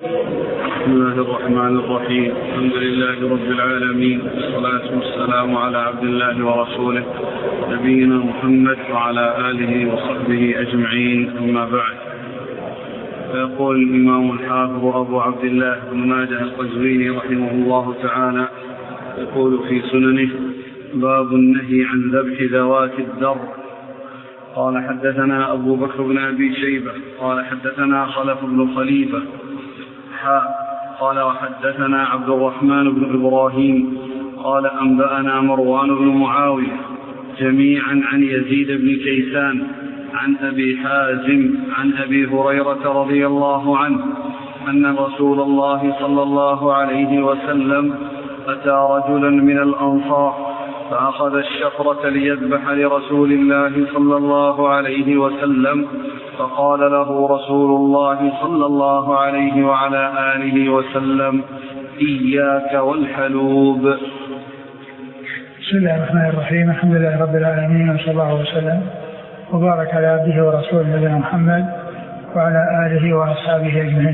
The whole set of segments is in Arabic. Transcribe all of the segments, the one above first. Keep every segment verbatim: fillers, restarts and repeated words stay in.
بسم الله الرحمن الرحيم. الحمد لله رب العالمين، والصلاة والسلام على عبد الله ورسوله نبينا محمد وعلى آله وصحبه أجمعين، أما بعد. فيقول الإمام الحافظ أبو عبد الله بن ماجه القزويني رحمه الله تعالى، يقول في سننه: باب النهي عن ذبح ذوات الدر. قال حدثنا أبو بكر بن أبي شيبة قال حدثنا خلف بن خليفة قال وحدثنا عبد الرحمن بن إبراهيم قال أنبأنا مروان بن معاوية جميعا عن يزيد بن كيسان عن أبي حازم عن أبي هريرة رضي الله عنه أن رسول الله صلى الله عليه وسلم أتى رجلا من الأنصار فأخذ الشفرة ليذبح لرسول الله صلى الله عليه وسلم، فقال له رسول الله صلى الله عليه وعلى آله وسلم: إياك والحلوب. بسم الله الرحمن الرحيم. الحمد لله رب العالمين، وصلى الله وسلم وبارك على عبده ورسوله نبينا محمد وعلى آله وأصحابه أجمعين.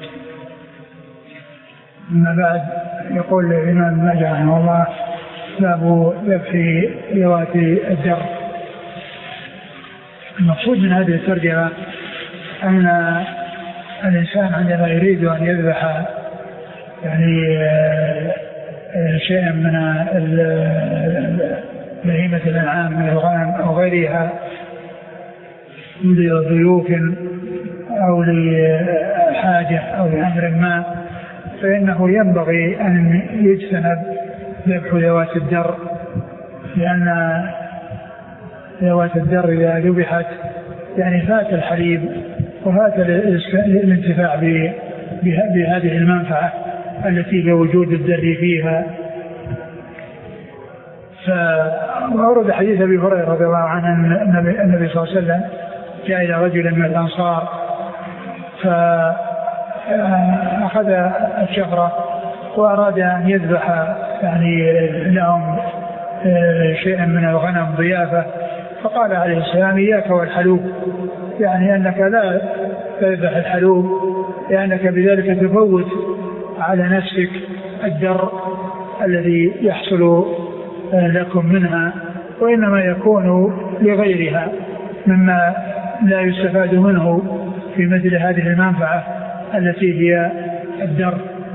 أما بعد، يقول الإمام ابن ماجه رحمه الله: باب ذبح ذوات الدر. المقصود من هذه الترجمة أن الإنسان عندما يريد أن يذبح يعني شيئا من بهيمة الأنعام من الغنم أو غيرها لضيوف أو لحاجة أو لأمر ما، فإنه ينبغي أن يجتنب ذبح ذوات الدر، لأن ذوات الدر إذا ذبحت يعني فات الحليب وفات الانتفاع بهذه المنفعة التي بوجود الدر فيها. فأورد حديث أبي هريرة رضي الله عنه أن النبي صلى الله عليه وسلم جاء إلى رجل من الأنصار فأخذ الشفرة وأراد أن يذبح يعني لهم شيئا من الغنم ضيافة، فقال عليه السلام: إياك والحلوب، يعني أنك لا تذبح الحلوب لأنك بذلك تفوت على نفسك الدر الذي يحصل لكم منها، وإنما يكون لغيرها مما لا يستفاد منه في مثل هذه المنفعة التي هي الدر.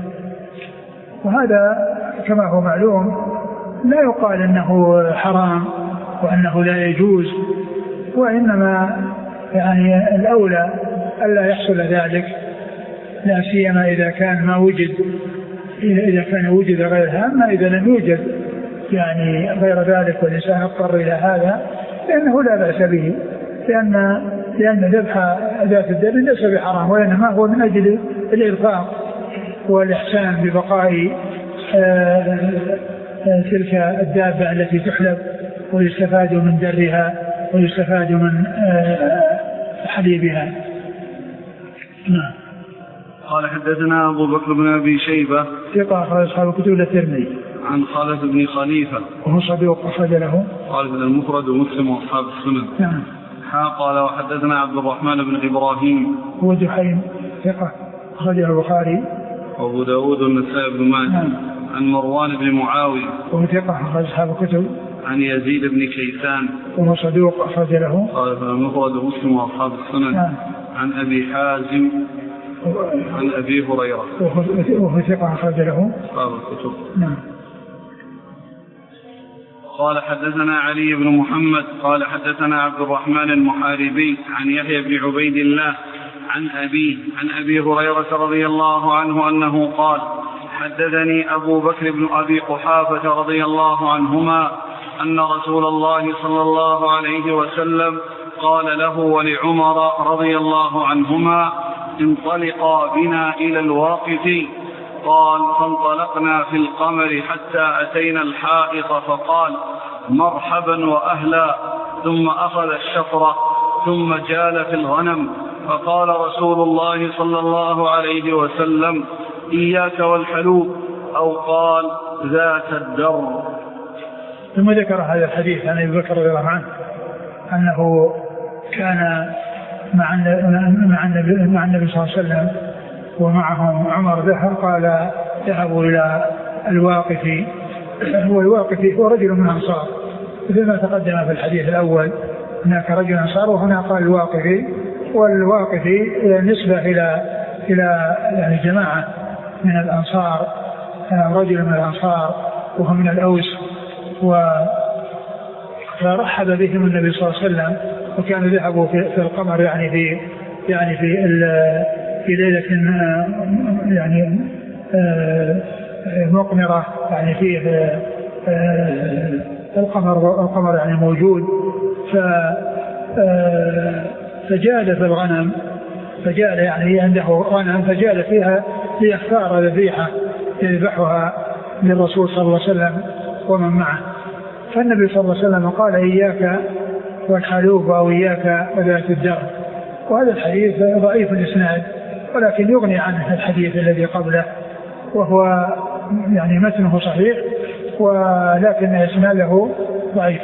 وهذا كما هو معلوم لا يقال أنه حرام وأنه لا يجوز، وإنما يعني الأولى ألا يحصل ذلك، لا سيما إذا كان ما وجد إذا كان وجد غيرها. أما إذا لم يوجد يعني غير ذلك والإنسان اضطر إلى هذا لأنه لا بأس به، لأن لأن ذبح ذات الدر ليس بحرام، وإنما هو من أجل الإرفاق والإحسان ببقاء تلك الدابة التي تحلب ويستفاد من درها ويستفاد من حليبها. نعم. قال حدثنا أبو بكر بن أبي شيبة ثقة أخرج أصحاب الكتب الترمذي عن خالد بن خليفة وهو صدوق أخرج له قال ابن المفرد ومسلم وأصحاب السنن. نعم. قال وحدثنا عبد الرحمن بن إبراهيم هو دحيم ثقة أخرجه البخاري وأبو داود والنسائي بن ماجه. نعم. عن مروان بن معاوية وهو ثقة أخرج أصحاب الكتب. عن يزيد بن كيسان وهو صدوق أخرج له قال ابن المفرد ومسلم وأصحاب السنن. نعم. عن أبي حازم عن أبي هريرة وهو ثقة أخرج له أصحاب الكتب. نعم. قال حدثنا علي بن محمد قال حدثنا عبد الرحمن المحاربي عن يحيى بن عبيد الله عن أبيه عن أبي هريرة رضي الله عنه أنه قال: حدثني أبو بكر بن أبي قحافة رضي الله عنهما أن رسول الله صلى الله عليه وسلم قال له ولعمر رضي الله عنهما: انطلقا بنا إلى الواقف. قال: فانطلقنا في القمر حتى أتينا الحائط، فقال: مرحبا وأهلا، ثم أخذ الشفرة ثم جال في الغنم، فقال رسول الله صلى الله عليه وسلم: إياك والحلوب، أو قال: ذات الدر. ثم ذكر هذا الحديث عن أبي بكر رضي الله عنه أنه كان مع النبي, مع النبي صلى الله عليه وسلم ومعهم عمر ذهب قال ذهبوا إلى الواقفي. هو الواقفي هو رجل من الأنصار مثل ما تقدم في الحديث الأول، هناك رجل أنصار وهنا قال الواقفي، والواقفي نسبة إلى إلى يعني جماعة من الأنصار، رجل من الأنصار وهو من الأوس، فرحب بهم النبي صلى الله عليه وسلم، وكانوا ذهبوا في, في القمر يعني في يعني في في ليلة يعني مقمرة يعني فيه القمر القمر يعني موجود، فجال في الغنم، فجال يعني عنده غنم فجال فيها ليختار ذبيحة يذبحها للرسول صلى الله عليه وسلم ومن معه. فالنبي صلى الله عليه وسلم قال إياك والحلوب أو إياك وذات الدرب. وهذا الحديث ضعيف الإسناد ولكن يغني عنه الحديث الذي قبله، وهو يعني متنه صحيح ولكن إسناده ضعيف.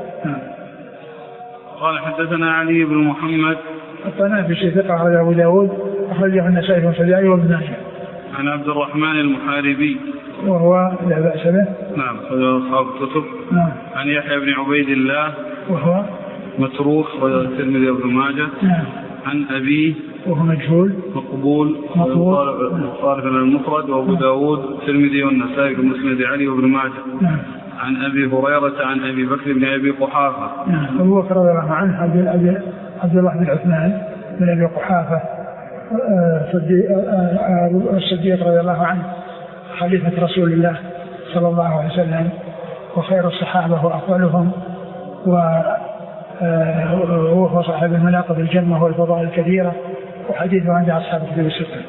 قال حدثنا علي بن محمد الطنافسي ثقة أخرجه أبو داود أخرجه النسائي والسبيعي وابن ماجه. عن عبد الرحمن المحاربي وهو لا بأس به. نعم أخرجه أصحاب الكتب. نعم. عن يحيى بن عبيد الله وهو متروك أخرجه الترمذي وابن ماجه. نعم. عن أبيه وهو مجهول مقبول صارف المفرد وأبو داود الترمذي والنسائي في مسند علي وابن ماجه. نعم. عن أبي هريرة عن أبي بكر بن أبي قحافة. نعم. أبو بكر رضي الله عنه عبد الله بن عثمان بن أبي قحافة الصديق رضي الله عنه خليفة رسول الله صلى الله عليه وسلم وخير الصحابة وأفضلهم، وهو صاحب المناقب الجمة والفضائل الكبيرة، وحديثه عند أصحاب الكتب الستة.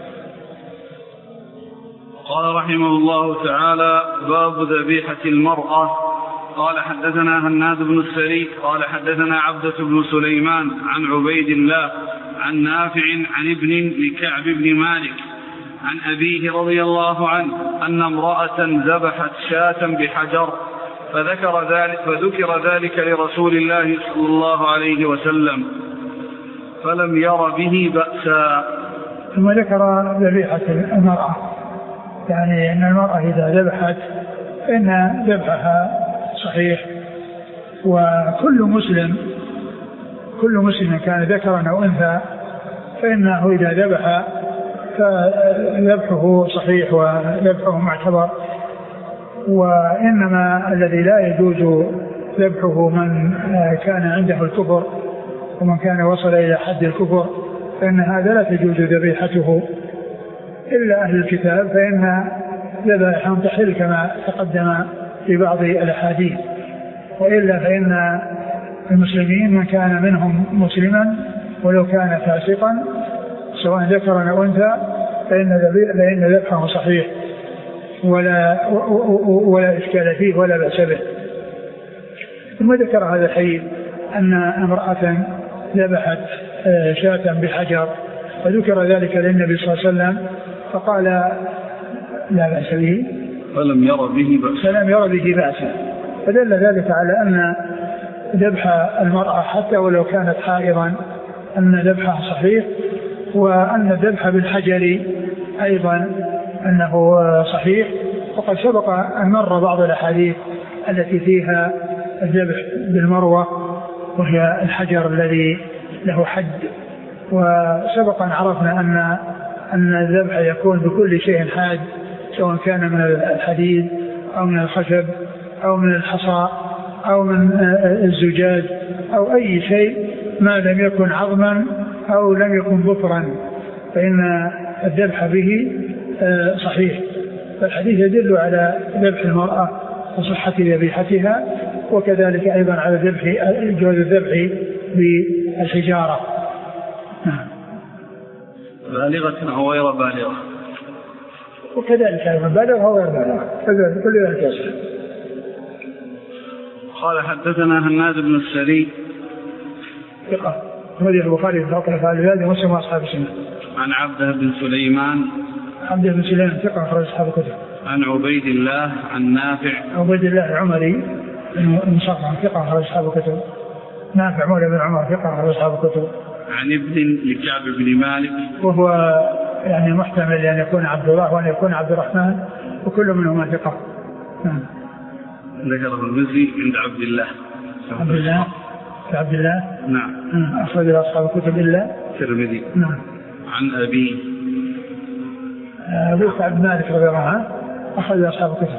قال رحمه الله تعالى: باب ذبيحة المرأة. قال حدثنا هناد بن السري قال حدثنا عبدة بن سليمان عن عبيد الله عن نافع عن ابن لكعب بن مالك عن أبيه رضي الله عنه أن امرأة ذبحت شاة بحجر فذكر ذلك, فذكر ذلك لرسول الله صلى الله عليه وسلم فلم ير به بأسا. ثم ذكر ذبيحة المرأة، يعني أن المرأة إذا ذبحت فإن ذبحها صحيح، وكل مسلم كل مسلم كان ذكرا أو أنثى فإنه إذا ذبح فذبحه صحيح وذبحه معتبر. وإنما الذي لا يجوز ذبحه من كان عنده الكفر ومن كان وصل إلى حد الكفر، فإن هذا لا تجوز ذبيحته إلا أهل الكتاب، فإن ذبائحهم تحل كما تقدم في بعض الأحاديث. وإلا فإن المسلمين من كان منهم مسلما ولو كان فاسقا سواء ذكرا أو أنثى فإن ذبحه صحيح ولا ولا إشكال فيه ولا بأس به. ثم ذكر هذا الحديث أن امرأة ذبحت شاة بحجر وذكر ذلك للنبي صلى الله عليه وسلم فقال لا بأس به فلم ير به بأسا فلم ير به بأسا فدل ذلك على أن ذبح المرأة حتى ولو كانت حائضا أن ذبحها صحيح، وأن الذبح بالحجر أيضا أنه صحيح. وقد سبق أن مر بعض الأحاديث التي فيها الذبح بالمروة وهي الحجر الذي له حد، وسبق أن عرفنا أن أن الذبح يكون بكل شيء حاد سواء كان من الحديد أو من الخشب أو من الحصى أو من الزجاج أو أي شيء ما لم يكن عظما أو لم يكن ظفرا فإن الذبح به صحيح. فالحديث يدل على ذبح المرأة وصحة ذبيحتها، وكذلك أيضا على ذبح جواز الذبح بالحجارة. بالغة أو غير بالغة، وكذلك أيضا بالغة أو غير بالغة، كل ذلك يصح. قال حدثنا هناد بن السري ثقة أخرجه البخاري في أطراف البلاد ومسلم وأصحاب السنة. عن عبده بن سليمان عبده بن سليمان ثقة أخرج أصحاب الكتب. عن عبيد الله عن نافع عبيد الله العمري المصطفى ثقة أخرج أصحاب الكتب. نافع مولى بن عمر ثقة أخرج أصحاب الكتب. عن ابن لكعب بن مالك وهو يعني محتمل أن يكون عبد الله وأن يكون عبد الرحمن وكل منهما ثقة. نعم. ذكره المزي عند عبد الله. عبد الله عبد الله نعم. أخرج أصحاب الكتب إلا الترمذي. نعم. عن أبي أبو سعد مالك رضي الله عنه أخرج أصحاب الكتب.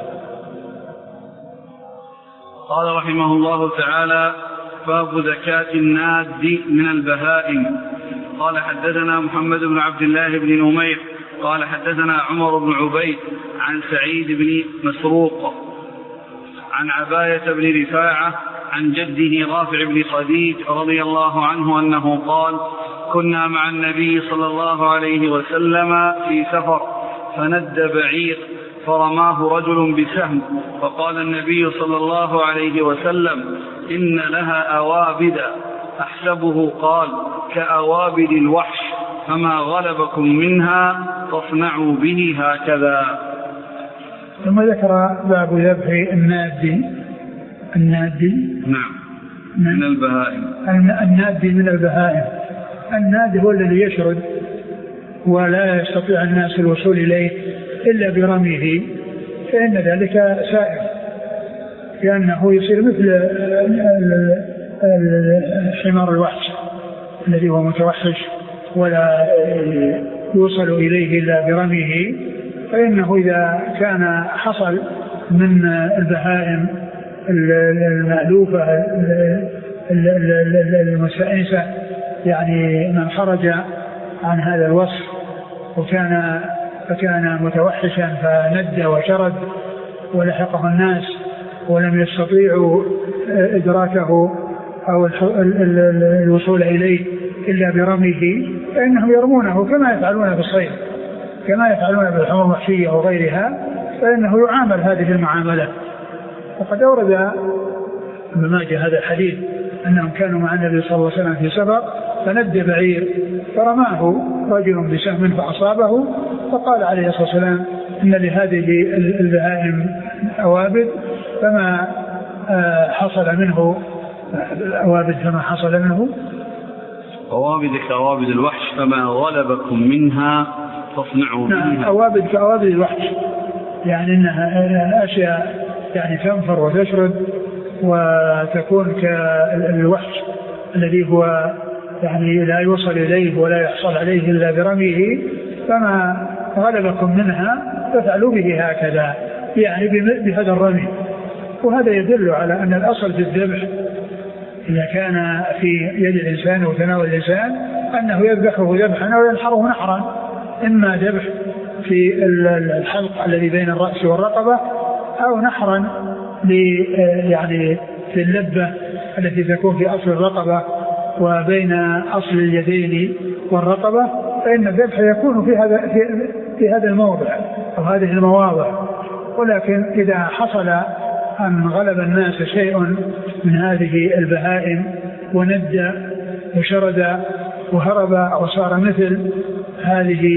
قال رحمه الله تعالى: باب زكاة الناد من البهائم. قال حدثنا محمد بن عبد الله بن نمير قال حدثنا عمر بن عبيد عن سعيد بن مسروق عن عباية بن رفاعة عن جده رافع بن خديج رضي الله عنه أنه قال: كنا مع النبي صلى الله عليه وسلم في سفر فند بعير فرماه رجل بسهم، فقال النبي صلى الله عليه وسلم: إن لها أوابد، أحسبه قال: كأوابد الوحش، فما غلبكم منها فاصنعوا به هكذا. ثم ذكر باب ذبح النادي. النادي نعم من البهائم. النادي من البهائم. النادي هو الذي يشرد ولا يستطيع الناس الوصول إليه إلا برميه، فإن ذلك سائر، لأنه يصير مثل حمار الوحش الذي هو متوحش ولا يوصل إليه إلا برميه. فإنه إذا كان حصل من البهائم المألوفة المستأنسة، يعني من خرج عن هذا الوصف وكان فكان متوحشا فند وشرد ولحقه الناس ولم يستطيعوا إدراكه أو الوصول إليه إلا برميه، فإنهم يرمونه كما يفعلون بالصيد، كما يفعلون بالحمر الوحشية وغيرها، فإنه يعامل هذه المعاملة. وقد أورد ابن ماجه هذا الحديث أنهم كانوا مع النبي صلى الله عليه وسلم في سفر فند بعير فرماه رجل بسهم فأصابه، فقال عليه الصلاة والسلام: إن لهذه البهائم أوابد، فما حصل منه أوابد فما حصل منه أوابد كأوابد الوحش، فما غلبكم منها فاصنعوا بها. نعم. أوابد كأوابد الوحش، يعني إنها أشياء يعني تنفر وتشرد وتكون كالوحش الذي هو يعني لا يوصل إليه ولا يحصل عليه إلا برميه، فما غلبكم منها فافعلوا به هكذا، يعني بهذا الرمي. وهذا يدل على أن الأصل في الذبح إذا كان في يد الإنسان وتناول الإنسان أنه يذبحه ذبحا أو ينحره نحرا، إما ذبح في الحلق الذي بين الرأس والرقبة أو نحرا يعني في اللبة التي تكون في أصل الرقبة وبين أصل اليدين والرقبة، فإن الذبح يكون في هذا في, في هذا الموضع أو هذه المواضع. ولكن إذا حصل أن غلب الناس شيء من هذه البهائم وند وشرد وهرب وصار مثل هذه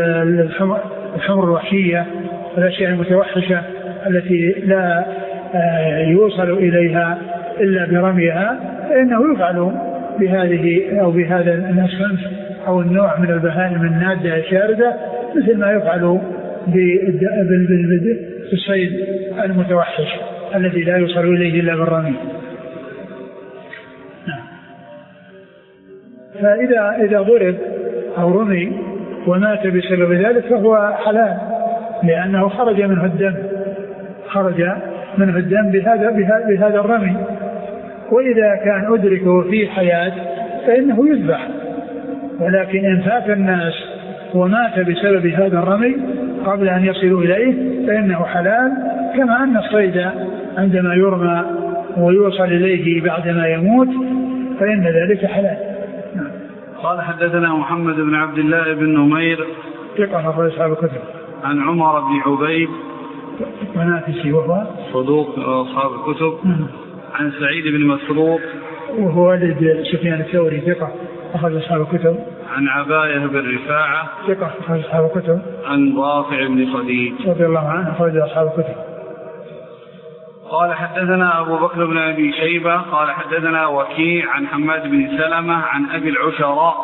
الحمر الوحشية والأشياء المتوحشة التي لا يوصل إليها إلا برميها، فإنه يفعل بهذه أو بهذا الأصناف أو النوع من البهائم النادة الشاردة مثل ما يفعل بالصيد المتوحش الذي لا يوصل إليه إلا بالرمي. فإذا إذا ضرب أو رمي ومات بسبب ذلك فهو حلال، لأنه خرج منه الدم خرج منه الدم بهذا بهذا الرمي. وإذا كان أدرك وفيه حياة فإنه يذبح، ولكن إن فات الناس ومات بسبب هذا الرمي قبل أن يصلوا إليه فإنه حلال، كما أن الصيد عندما يرمى ويوصل إليه بعدما يموت فإن ذلك حلال. قال حدثنا محمد بن عبد الله بن نمير ثقة أخرج أصحاب الكتب. عن عمر بن عبيد ونافسي وهو صدوق أصحاب الكتب. عن سعيد بن مسروق وهو والد سفيان الثوري ثقة أخرج أصحاب الكتب. عن عباية بن رفاعة ثقة أخرج أصحاب الكتب. عن رافع بن خديج رضي الله عنه أخرج أصحاب الكتب. قال حدثنا أبو بكر بن أبي شيبة قال حدثنا وكيع عن حماد بن سلمة عن أبي العشراء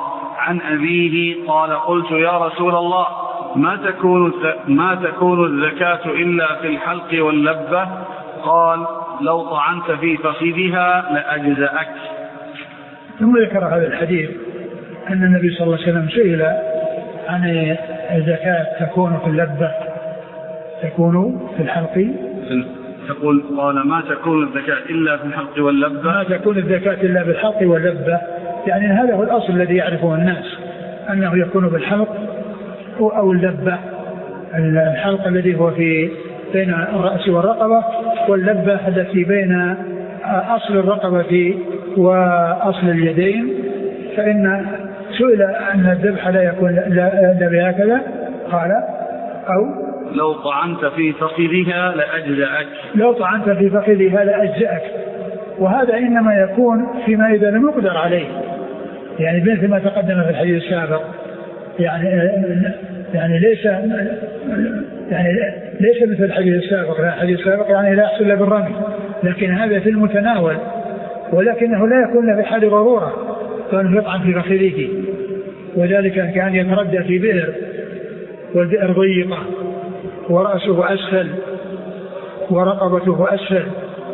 عن أبيه قال قلت يا رسول الله ما تكون ما تكون الزكاة إلا في الحلق واللبة؟ قال لو طعنت في فخذها لأجزأك. ثم ذكر هذا الحديث أن النبي صلى الله عليه وسلم سئل عن الزكاة تكون في اللبة تكون في الحلق، تقول قال ما تكون الزكاة إلا في الحلق واللبة، ما تكون الزكاة إلا بالحلق واللبة، يعني هذا هو الأصل الذي يعرفه الناس أنه يكون بالحلق أو اللبة. الحلق الذي هو في بين الرأس والرقبة، واللبة التي بين أصل الرقبة وأصل اليدين. فإن سئل أن الذبح لا يكون لا بهكذا قال أو لو طعنت في فخذها لأجزأك، لو طعنت في فخذها لأجزأك. وهذا إنما يكون فيما إذا لم يقدر عليه، يعني مثل ما تقدم في الحديث السابق، يعني يعني ليس يعني ليس مثل الحديث السابق، لا الحديث السابق يعني لا يحصل بالرمي، لكن هذا في المتناول، ولكنه لا يكون له في حال ضرورة كان يطعن في فخذه، وذلك كان يتردى في بئر والبئر ضيقة ورأسه أسفل ورقبته أسفل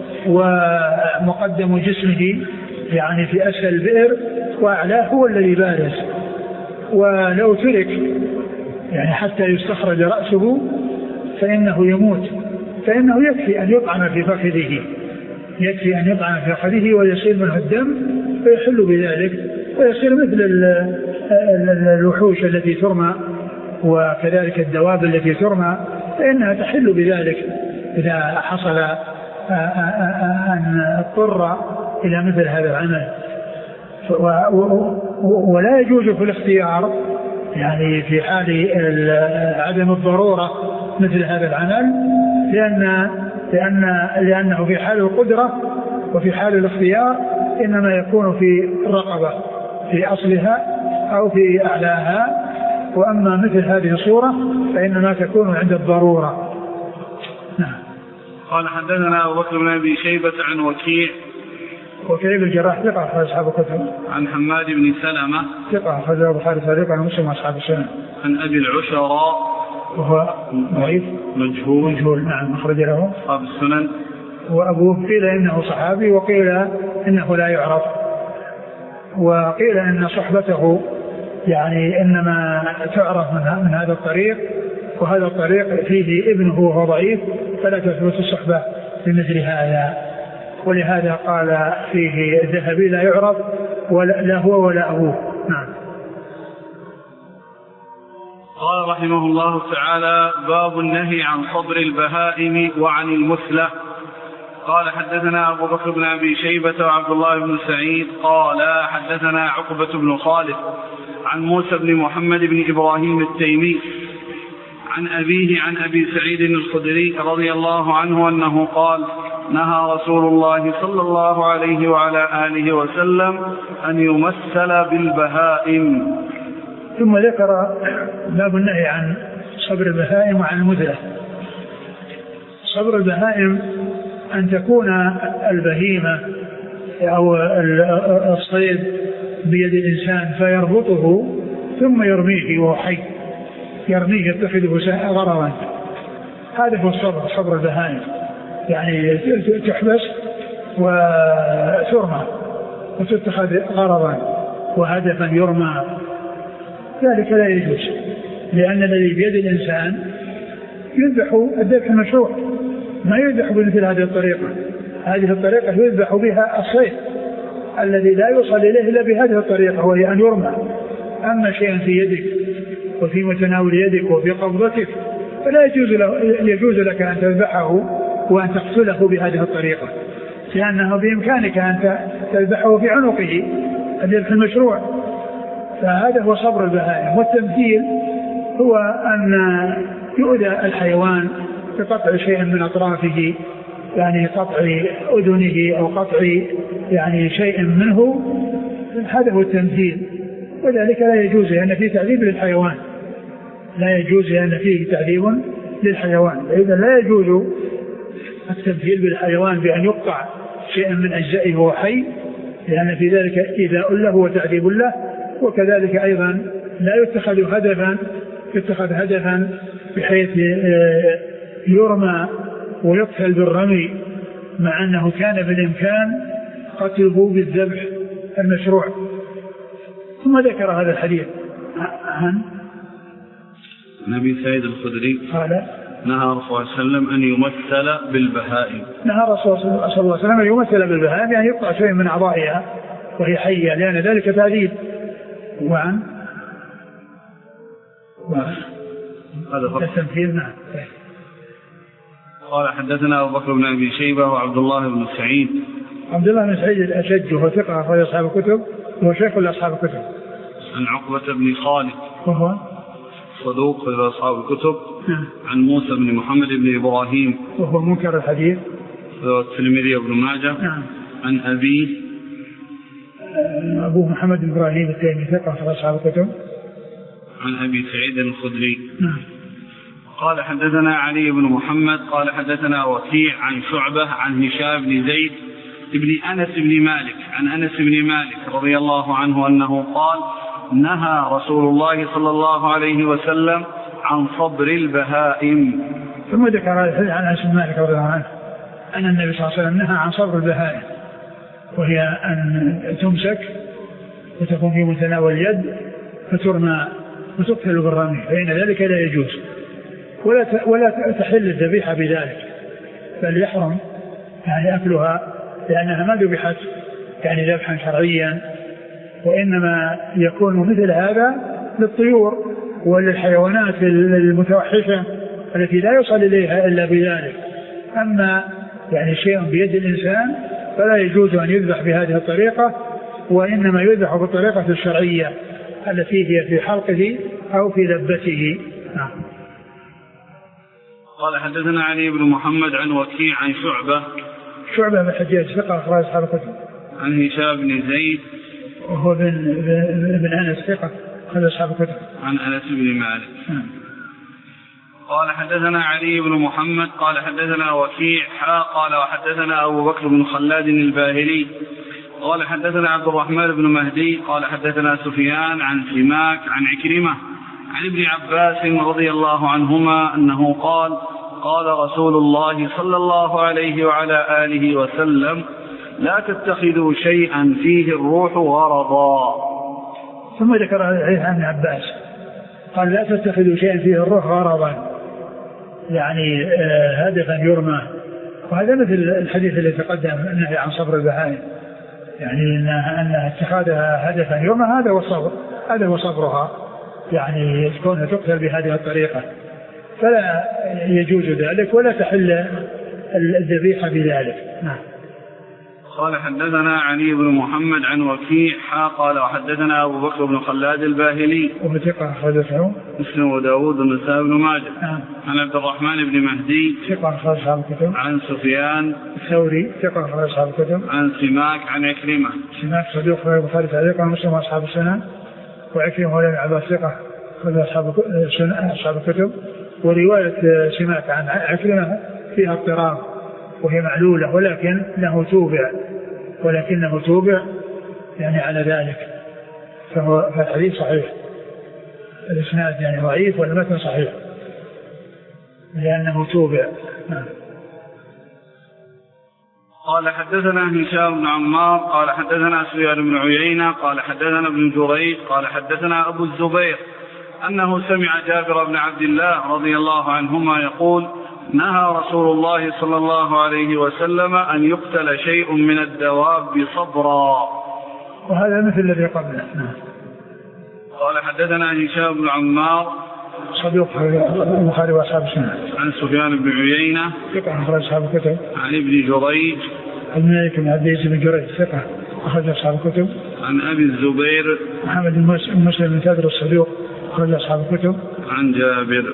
ومقدم جسمه يعني في أسفل البئر وأعلاه هو الذي بارز، ولو ترك يعني حتى يستخرج رأسه فإنه يموت، فإنه يكفي أن يطعن في فخذه، يكفي أن يطعن في فخذه ويصير منه الدم فيحل بذلك، ويصير مثل الوحوش التي ترمى وكذلك الدواب التي ترمى فإنها تحل بذلك إذا حصل أن اضطر إلى مثل هذا العمل. ولا يجوز في الاختيار يعني في حال عدم الضرورة مثل هذا العمل، لأن لأن لأنه في حال القدرة وفي حال الاختيار إنما يكون في الرقبة في أصلها أو في أعلاها، وأما مثل هذه الصورة فإنما تكون عند الضرورة. نعم. قال حدثنا أبو بكر بن أبي شيبة عن وكيع وكيع بن الجراح ثقة أخرج أصحاب الكتب. عن حماد بن سلمة ثقة أخرج البخاري ثقة عن مسلم أصحاب السنن. عن أبي العشراء وهو ضعيف مجهول مجهول نعم أخرج له أصحاب السنن. وأبوه قيل إنه صحابي وقيل إنه لا يعرف، وقيل إن صحبته يعني إنما تعرف من هذا الطريق، وهذا الطريق فيه ابنه وهو ضعيف فلا تثبت الصحبة بمثل هذا، ولهذا قال فيه الذهبي لا يعرف ولا لا هو ولا أبوه. نعم. قال رحمه الله تعالى باب النهي عن صبر البهائم وعن المثلة. قال حدثنا أبو بكر بن أبي شيبة وعبد الله بن سعيد قال حدثنا عقبة بن خالد عن موسى بن محمد بن إبراهيم التيمي عن أبيه عن أبي سعيد الخدري رضي الله عنه أنه قال نهى رسول الله صلى الله عليه وعلى آله وسلم أن يمثل بالبهائم. ثم ذكر باب النهي عن صبر البهائم وعن المثلة. صبر البهائم أن تكون البهيمة أو الصيد بيد الإنسان فيربطه ثم يرميه وهو حي، يرميه يتخذه غرضا، هذا هو الصبر، صبر البهائم، يعني تحبس وترمى وتتخذ غرضا وهدفا يرمى، ذلك لا يجوز، لأن الذي بيد الإنسان يذبح الذبح المشروع، ما يذبح بمثل هذه الطريقة. هذه الطريقة يذبح بها الصيد الذي لا يوصل إليه إلا بهذه الطريقة وهي أن يرمى. أما شيئا في يدك وفي متناول يدك وفي قبضتك فلا يجوز, يجوز لك أن تذبحه وأن تقتله بهذه الطريقة، لأنه بإمكانك أن تذبحه في عنقه الذبح المشروع. فهذا هو صبر البهائم. والتمثيل هو أن يؤذى الحيوان بقطع شيء من أطرافه، يعني قطع أذنه أو قطع يعني شيء منه، هذا هو التمثيل، وذلك لا يجوز لأن فيه تعذيب للحيوان، لا يجوز لأن فيه تعذيب للحيوان. إذا لا يجوز التمثيل بالحيوان بأن يقطع شيء من أجزائه وهو حي، لأن في ذلك إيذاء له وتعذيب له، وكذلك أيضا لا يتخذ هدفا يتخذ هدفا بحيث يرمى ويقتل بالرمي، مع أنه كان بالإمكان قتله بالذبح المشروع. ثم ذكر هذا الحديث عن نبي سعيد الخدري قال نهى رسول الله صلى الله عليه وسلم أن يمثل بالبهائم. نهى رسول الله صلى الله عليه وسلم أن يمثل بالبهائم، يعني يقطع شيء من أعضائها وهي حية، لأن ذلك تعذيب. وعن هذا التمثيل. نعم. قال حدثنا أبو بكر بن أبي شيبة وعبد الله بن سعيد. عبد الله بن سعيد الأشج وهو ثقة أخرج أصحاب الكتب وهو شيخ لأصحاب الكتب. عن عقبة بن خالد وهو صدوق في أصحاب الكتب. نعم. عن موسى بن محمد بن إبراهيم وهو منكر الحديث الترمذي وابن ماجه. نعم. عن أبيه أبو محمد بن إبراهيم التيمي ثقة أخرج أصحاب الكتب. عن أبي سعيد الخدري. نعم. قال حدثنا علي بن محمد قال حدثنا وكيع عن شعبة عن هشام بن زيد ابن أنس بن مالك عن أنس بن مالك رضي الله عنه أنه قال نهى رسول الله صلى الله عليه وسلم عن صبر البهائم. ثم ذكر هذا الحديث عن أنس بن مالك رضي الله عنه أن النبي صلى الله عليه وسلم نهى عن صبر البهائم، وهي أن تمسك وتكون في متناول اليد فترمى وتقتل بالرمي، فإن ذلك لا يجوز ولا ولا تحل الذبيحة بذلك، بل يحرم يعني أكلها، لأنها ما ذبحت يعني ذبحا شرعيا، وإنما يكون مثل هذا للطيور وللحيوانات المتوحشة التي لا يصل إليها إلا بذلك. أما يعني شيء بيد الإنسان فلا يجوز أن يذبح بهذه الطريقة، وإنما يذبح بالطريقة الشرعية التي هي في حلقه أو في لبته. نعم. قال حدثنا علي بن محمد عن وكيع عن شعبة شعبة بن الحجاج ثقة أخرج أصحاب الكتب. عن هشام بن زيد وهو بن بن أنس ثقة أخرج أصحاب الكتب. عن أنس بن مالك. قال حدثنا علي بن محمد قال حدثنا وكيع قال وحدثنا أبو بكر بن خلاد الباهلي قال حدثنا عبد الرحمن بن مهدي قال حدثنا سفيان عن سماك عن عكرمة عن ابن عباس رضي الله عنهما أنه قال قال رسول الله صلى الله عليه وعلى آله وسلم لا تتخذوا شيئا فيه الروح غرضا. ثم ذكر عن ابن عباس قال لا تتخذوا شيئا فيه الروح غرضا، يعني آه هدفا يرمى، وهذا مثل الحديث الذي تقدم النهي عن صبر البهائم، يعني أن اتخاذها هدفا يرمى هذا هو الصبر، هذا هو صبرها، يعني كونها تقتل بهذه الطريقة فلا يجوز ذلك ولا تحل الذبيحة بذلك. نعم. قال حدثنا علي بن محمد عن وكيع قال وحدثنا أبو بكر بن خلاد الباهلي وثقة أخرجه مسلم وداود والنسائي بن ماجه. نعم. عن عبد الرحمن بن مهدي ثقة أخرج أصحاب الكتب. عن سفيان الثوري ثقة أخرج أصحاب الكتب. عن سماك عن عكرمة سماك صدوق أخرج البخاري تعليقا ومسلم وأصحاب السنن، وعكرمة ولم عباس ثقة أخرج أصحاب الكتب. ورواية سماك عن عكرمة فيها اضطراب وهي معلولة، ولكن له توبع ولكنه توبع يعني على ذلك، فهو فالحديث صحيح، الإسناد يعني ضعيف والمتن صحيح لأنه توبع. قال حدثنا هشام بن عمار قال حدثنا سفيان بن عيينة قال حدثنا ابن جريج قال حدثنا أبو الزبير أنه سمع جابر بن عبد الله رضي الله عنهما يقول نهى رسول الله صلى الله عليه وسلم أن يقتل شيء من الدواب صبرا. وهذا مثل الذي قبله. قال حدثنا هشام بن عمار صدوق البخاري وأصحاب السنن. عن سفيان بن عيينة ثقة أخرج أصحاب الكتب. عن ابن جريج الملك بن عبد العزيز بن جريج ثقة أخرج أصحاب الكتب. عن أبي الزبير محمد بن مسلم بن تادر الصدوق أخرج أصحاب الكتب. عن جابر.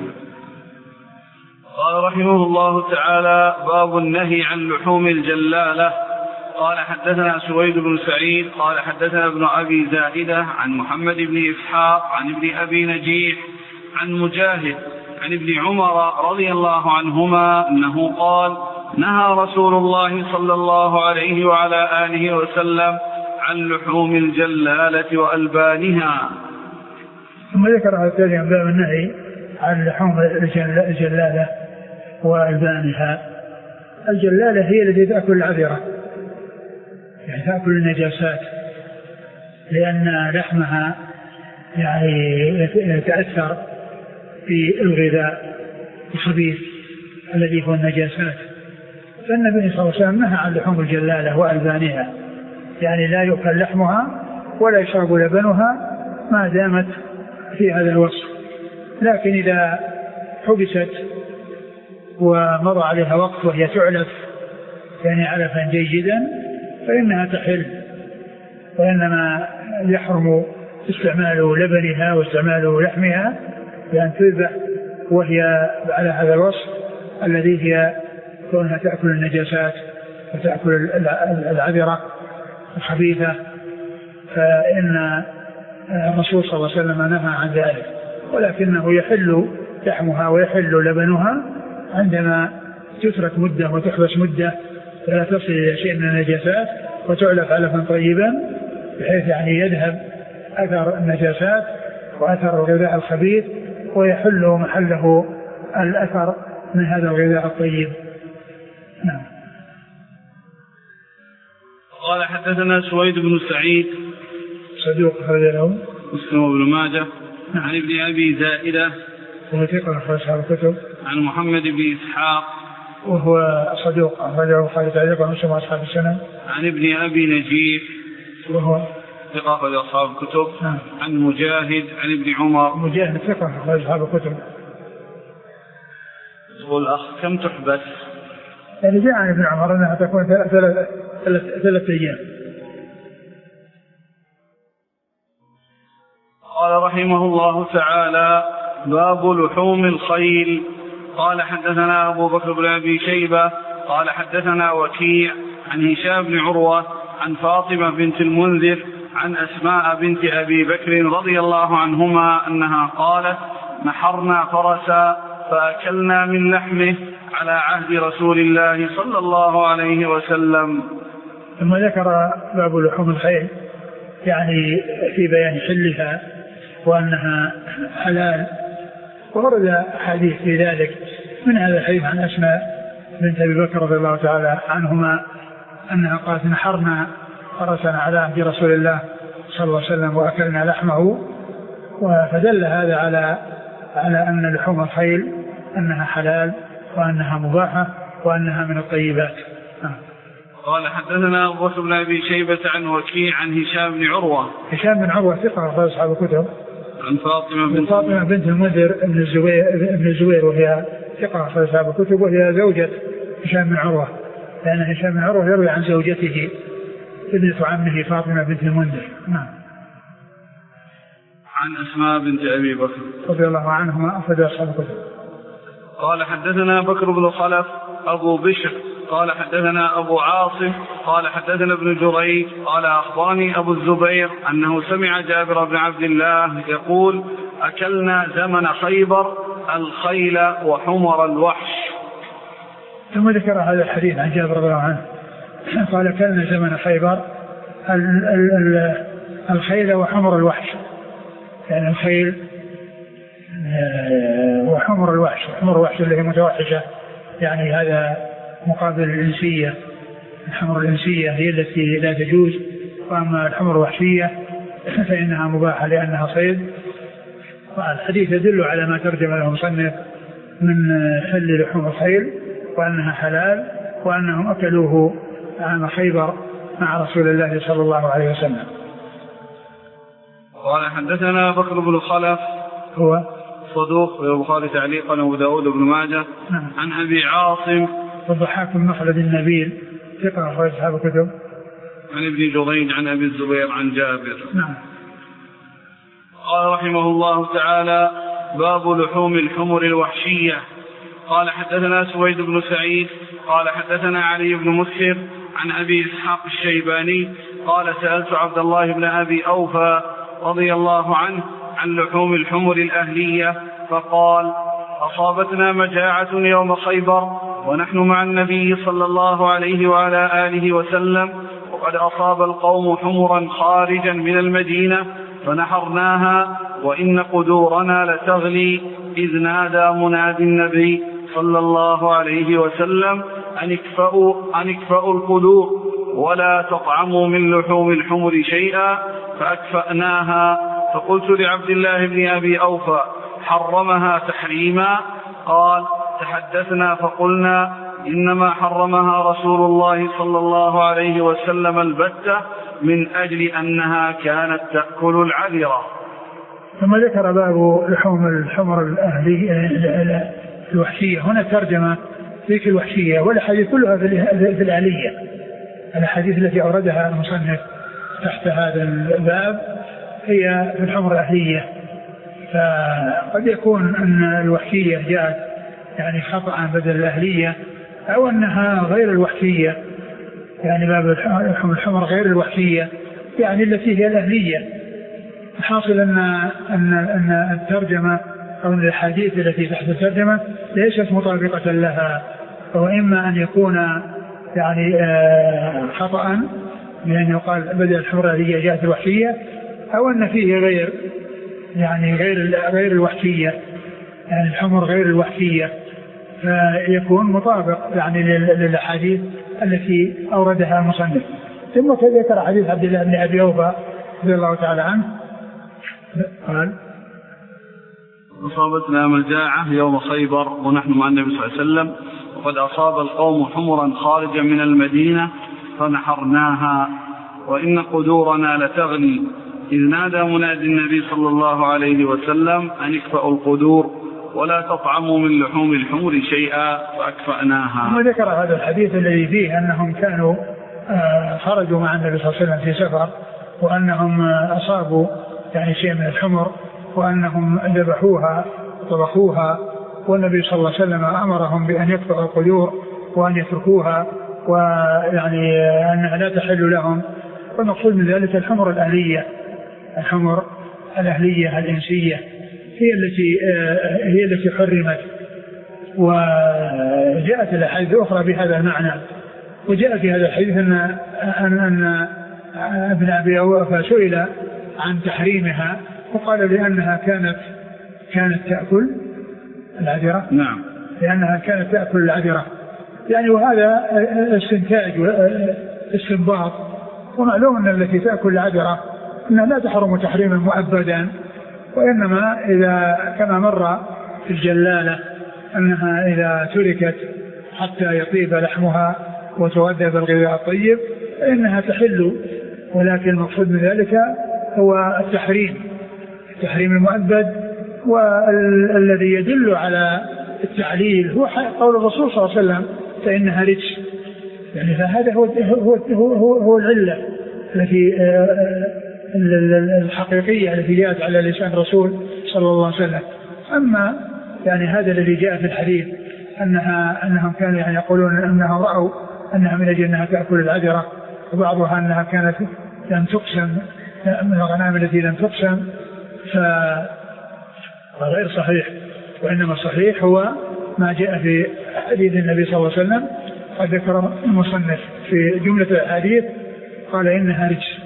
قال رحمه الله تعالى باب النهي عن لحوم الجلالة. قال حدثنا سويد بن سعيد قال حدثنا ابن أبي زائدة عن محمد بن إسحاق عن ابن أبي نجيح عن مجاهد عن ابن عمر رضي الله عنهما أنه قال نهى رسول الله صلى الله عليه وعلى آله وسلم عن لحوم الجلالة وألبانها. ثم ذكر هذا الثاني من باب النهي عن لحوم الجلالة وألبانها. الجلالة هي التي تأكل العذرة، يعني تأكل النجاسات، لأن لحمها يعني يتأثر في الغذاء الخبيث الذي هو النجاسات. فالنبي صلى الله عليه وسلم نهى عن لحوم الجلالة وألبانها، يعني لا يؤكل لحمها ولا يشرب لبنها ما دامت في هذا الوصف. لكن إذا حبست ومضى عليها وقت وهي تعلف يعني علفا جيدا فإنها تحل، وإنما يحرم استعمال لبنها واستعمال لحمها بأن تذبح وهي على هذا الوصف الذي هي كونها تأكل النجاسات وتأكل العذرة الخبيثة. فإن الرسول صلى الله عليه وسلم نهى عن ذلك، ولكنه يحل لحمها ويحل لبنها عندما تترك مدة وتحبس مدة فلا تصل إلى شيء من النجاسات وتعلف علفا طيبا بحيث يعني يذهب أثر النجاسات وأثر الغذاء الخبيث ويحل محله الأثر من هذا الغذاء الطيب. نعم. قال حدثنا سويد بن سعيد صدوق أخرج له مسلم بن ماجه عن ابن أبي زائدة وهو ثقة أخرج أصحاب الكتب عن محمد بن إسحاق وهو صدوق أخرجه البخاري تعليقا ومسلم وأصحاب السنن عن ابن أبي نجيح وهو ثقة أخرج أصحاب الكتب نعم. عن مجاهد عن ابن عمر مجاهد ثقة أخرج أصحاب الكتب. يقول الأخ كم تحبس؟ يعني جاء عن ابن عمر أنها تكون ثلاث ثلاث ثلاث ثلاث أيام. قال رحمه الله تعالى باب لحوم الخيل. قال حدثنا أبو بكر بن أبي شيبة قال حدثنا وكيع عن هشام بن عروة عن فاطمة بنت المنذر عن أسماء بنت أبي بكر رضي الله عنهما أنها قالت نحرنا فرسا فأكلنا من لحمه على عهد رسول الله صلى الله عليه وسلم. ثم ذكر باب لحوم الخيل يعني في بيان حلها وأنها حلال، ورد حديث في ذلك من هذا الحديث عن أسماء بنت أبي بكر رضي الله تعالى عنهما أنها قالت نحرنا فرسنا على عهد رسول الله صلى الله عليه وسلم وأكلنا لحمه، فدل هذا على على أن لحوم الخيل أنها حلال وأنها مباحة وأنها من الطيبات. قال حدثنا أبو بكر بن أبي شيبة عن وكيع عن هشام بن عروة هشام بن عروة ثقة أخرج أصحاب الكتب عن فاطمة بنت فاطمة بنت المنذر ابن الزبير ابن الزبير وهي ثقة أخرج أصحاب الكتب وهي زوجة هشام بن عروة، لأن هشام بن عروة يروي عن زوجته ابنة عمه فاطمة بنت المنذر. نعم. عن أسماء بنت أبي بكر رضي الله عنهما أخرج أصحاب الكتب. قال حدثنا بكر بن خلف أبو بشر قال حدثنا أبو عاصم قال حدثنا ابن جريج قال أخبرني أبو الزبير أنه سمع جابر بن عبد الله يقول أكلنا زمن خيبر الخيل وحمر الوحش. ثم ذكر هذا الحديث عن جابر رضي الله عنه قال أكلنا زمن خيبر الخيل وحمر الوحش، يعني الخيل وحمر الوحش. حمر الوحش اللي هي متوحشة، يعني هذا مقابل الإنسية. الحمر الإنسية هي التي لا تجوز، وأما الحمر الوحشية فإنها مباحة لأنها صيد. والحديث يدل على ما ترجم له المصنف من حل لحوم الخيل وأنها حلال وأنهم أكلوه عام خيبر مع رسول الله صلى الله عليه وسلم. قال حدثنا بكر بن خلف هو صدوق البخاري تعليقا وابو داود بن ماجه نعم. عن أبي عاصم والضحاك بن مخلد النبيل ثقة أخرج أصحاب الكتب عن ابن جريج عن أبي الزبير عن جابر. نعم. قال رحمه الله تعالى باب لحوم الحمر الوحشية. قال حدثنا سويد بن سعيد قال حدثنا علي بن مسهر عن أبي إسحاق الشيباني قال سألت عبد الله بن أبي أوفى رضي الله عنه عن لحوم الحمر الأهلية فقال أصابتنا مجاعة يوم خيبر ونحن مع النبي صلى الله عليه وعلى آله وسلم وقد أصاب القوم حمرا خارجا من المدينة فنحرناها وإن قدورنا لتغلي إذ نادى منادي النبي صلى الله عليه وسلم أن اكفأوا, أن اكفأوا القدور ولا تطعموا من لحوم الحمر شيئا فأكفأناها. فقلت لعبد الله بن أبي أوفى حرمها تحريما؟ قال تحدثنا فقلنا إنما حرمها رسول الله صلى الله عليه وسلم البتة من أجل أنها كانت تأكل العذرة. ثم ذكر باب لحوم الحمر الأهلية الوحشية. هنا ترجمة ذيك الوحشية والحديث كلها في الآلية. الحديث التي أوردها المصنف تحت هذا الباب هي في الحمر الأهلية. فقد يكون أن الوحشية جاءت يعني خطأ بدل الأهلية أو أنها غير الوحشية، يعني باب الحمر غير الوحشية يعني التي هي الأهلية. الحاصل أن, أن, أن الترجمة أو الحديث التي تحت الترجمة ليست مطابقة لها، وإما أن يكون يعني خطأ لأن يقال بدل الحمر الأهلية جاءت الوحشية، أو أن فيه غير يعني غير غير الوحشية يعني الحمر غير الوحشية، فيكون مطابق يعني للأحاديث التي أوردها المصنف. ثم ذكر حديث عبد الله بن أبي أوفى رضي الله تعالى عنه قال أصابتنا مجاعة يوم خيبر ونحن مع النبي صلى الله عليه وسلم وقد أصاب القوم حمرا خارجا من المدينة فنحرناها وإن قدورنا لتغلي إذ نادى منادي النبي صلى الله عليه وسلم أن اكفأوا القدور ولا تطعموا من لحوم الحمر شيئا فأكفأناها. ثم ذكر هذا الحديث الذي فيه أنهم كانوا خرجوا مع النبي صلى الله عليه وسلم في سفر وأنهم أصابوا يعني شيء من الحمر وأنهم ذبحوها وطبخوها، والنبي صلى الله عليه وسلم أمرهم بأن يكفأوا القدور وأن يتركوها ويعني أنها لا تحل لهم. والمقصود من ذلك الحمر الأهلية، الحمر الأهلية الإنسية هي التي هي التي حرمت. وجاءت الأحاديث الأخرى بهذا المعنى، وجاء في هذا الحديث أن أن ابن أبي أوفى سئل عن تحريمها وقال لأنها كانت كانت تأكل العذرة. نعم، لأنها كانت تأكل العذرة يعني، وهذا استنتاج واستنباط. ومعلوم أن التي تأكل العذرة أنها لا تحرم تحريما مؤبدا، وإنما إذا كما مر في الجلالة أنها إذا تركت حتى يطيب لحمها وتودى بالغذاء الطيب فإنها تحل، ولكن المقصود من ذلك هو التحريم التحريم المؤبد. والذي يدل على التعليل هو قول الرسول صلى الله عليه وسلم فإنها رجس، يعني فهذا هو هو هو, هو العلة التي الحقيقية التي جاءت على لسان الرسول صلى الله عليه وسلم. أما يعني هذا الذي جاء في الحديث أنها أنهم كانوا يعني يقولون أنها رأوا أنها من أجل أنها تأكل العذرة، وبعضها أنها كانت لم تقسم من الغنائم التي لم تقسم، فغير صحيح. وإنما الصحيح هو ما جاء في حديث النبي صلى الله عليه وسلم قد ذكر المصنف في جملة الحديث قال إنها رجس.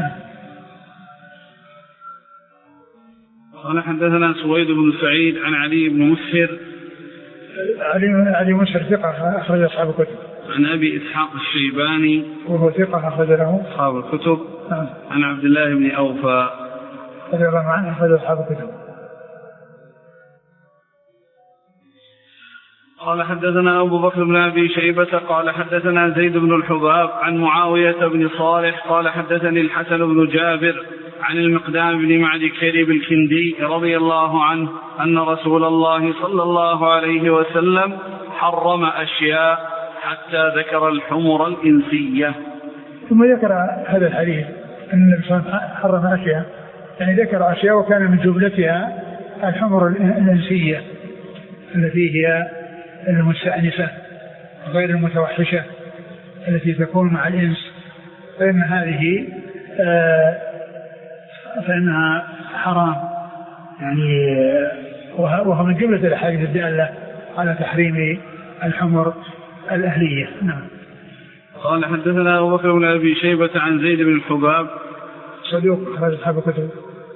قال حدثنا سويد بن سعيد عن علي بن مسهر. علي علي مسهر ثقة أخرج أصحاب الكتب. عن أبي إسحاق الشيباني وهو ثقة أخرج له أصحاب الكتب. عن عبد الله بن أوفى رضي الله عنه أخرج أصحاب الكتب. قال حدثنا أبو بكر بن أبي شيبة قال حدثنا زيد بن الحباب عن معاوية بن صالح قال حدثني الحسن بن جابر عن المقدام بن معد كريب الكندي رضي الله عنه أن رسول الله صلى الله عليه وسلم حرم أشياء حتى ذكر الحمر الإنسية. ثم ذكر هذا الحديث أن النبي صلى الله عليه وسلم حرم أشياء، يعني ذكر أشياء وكان من جملتها الحمر الإنسية التي هي المستأنسة غير المتوحشة التي تكون مع الإنس، فإن هذه آه فإنها حرام يعني، وهو من جملة الأحاديث الدالة على تحريم الحمر الأهلية. نعم. قال حدثنا أبو بكر بن أبي شيبة عن زيد بن الحباب صدوق أخرج أصحاب الكتب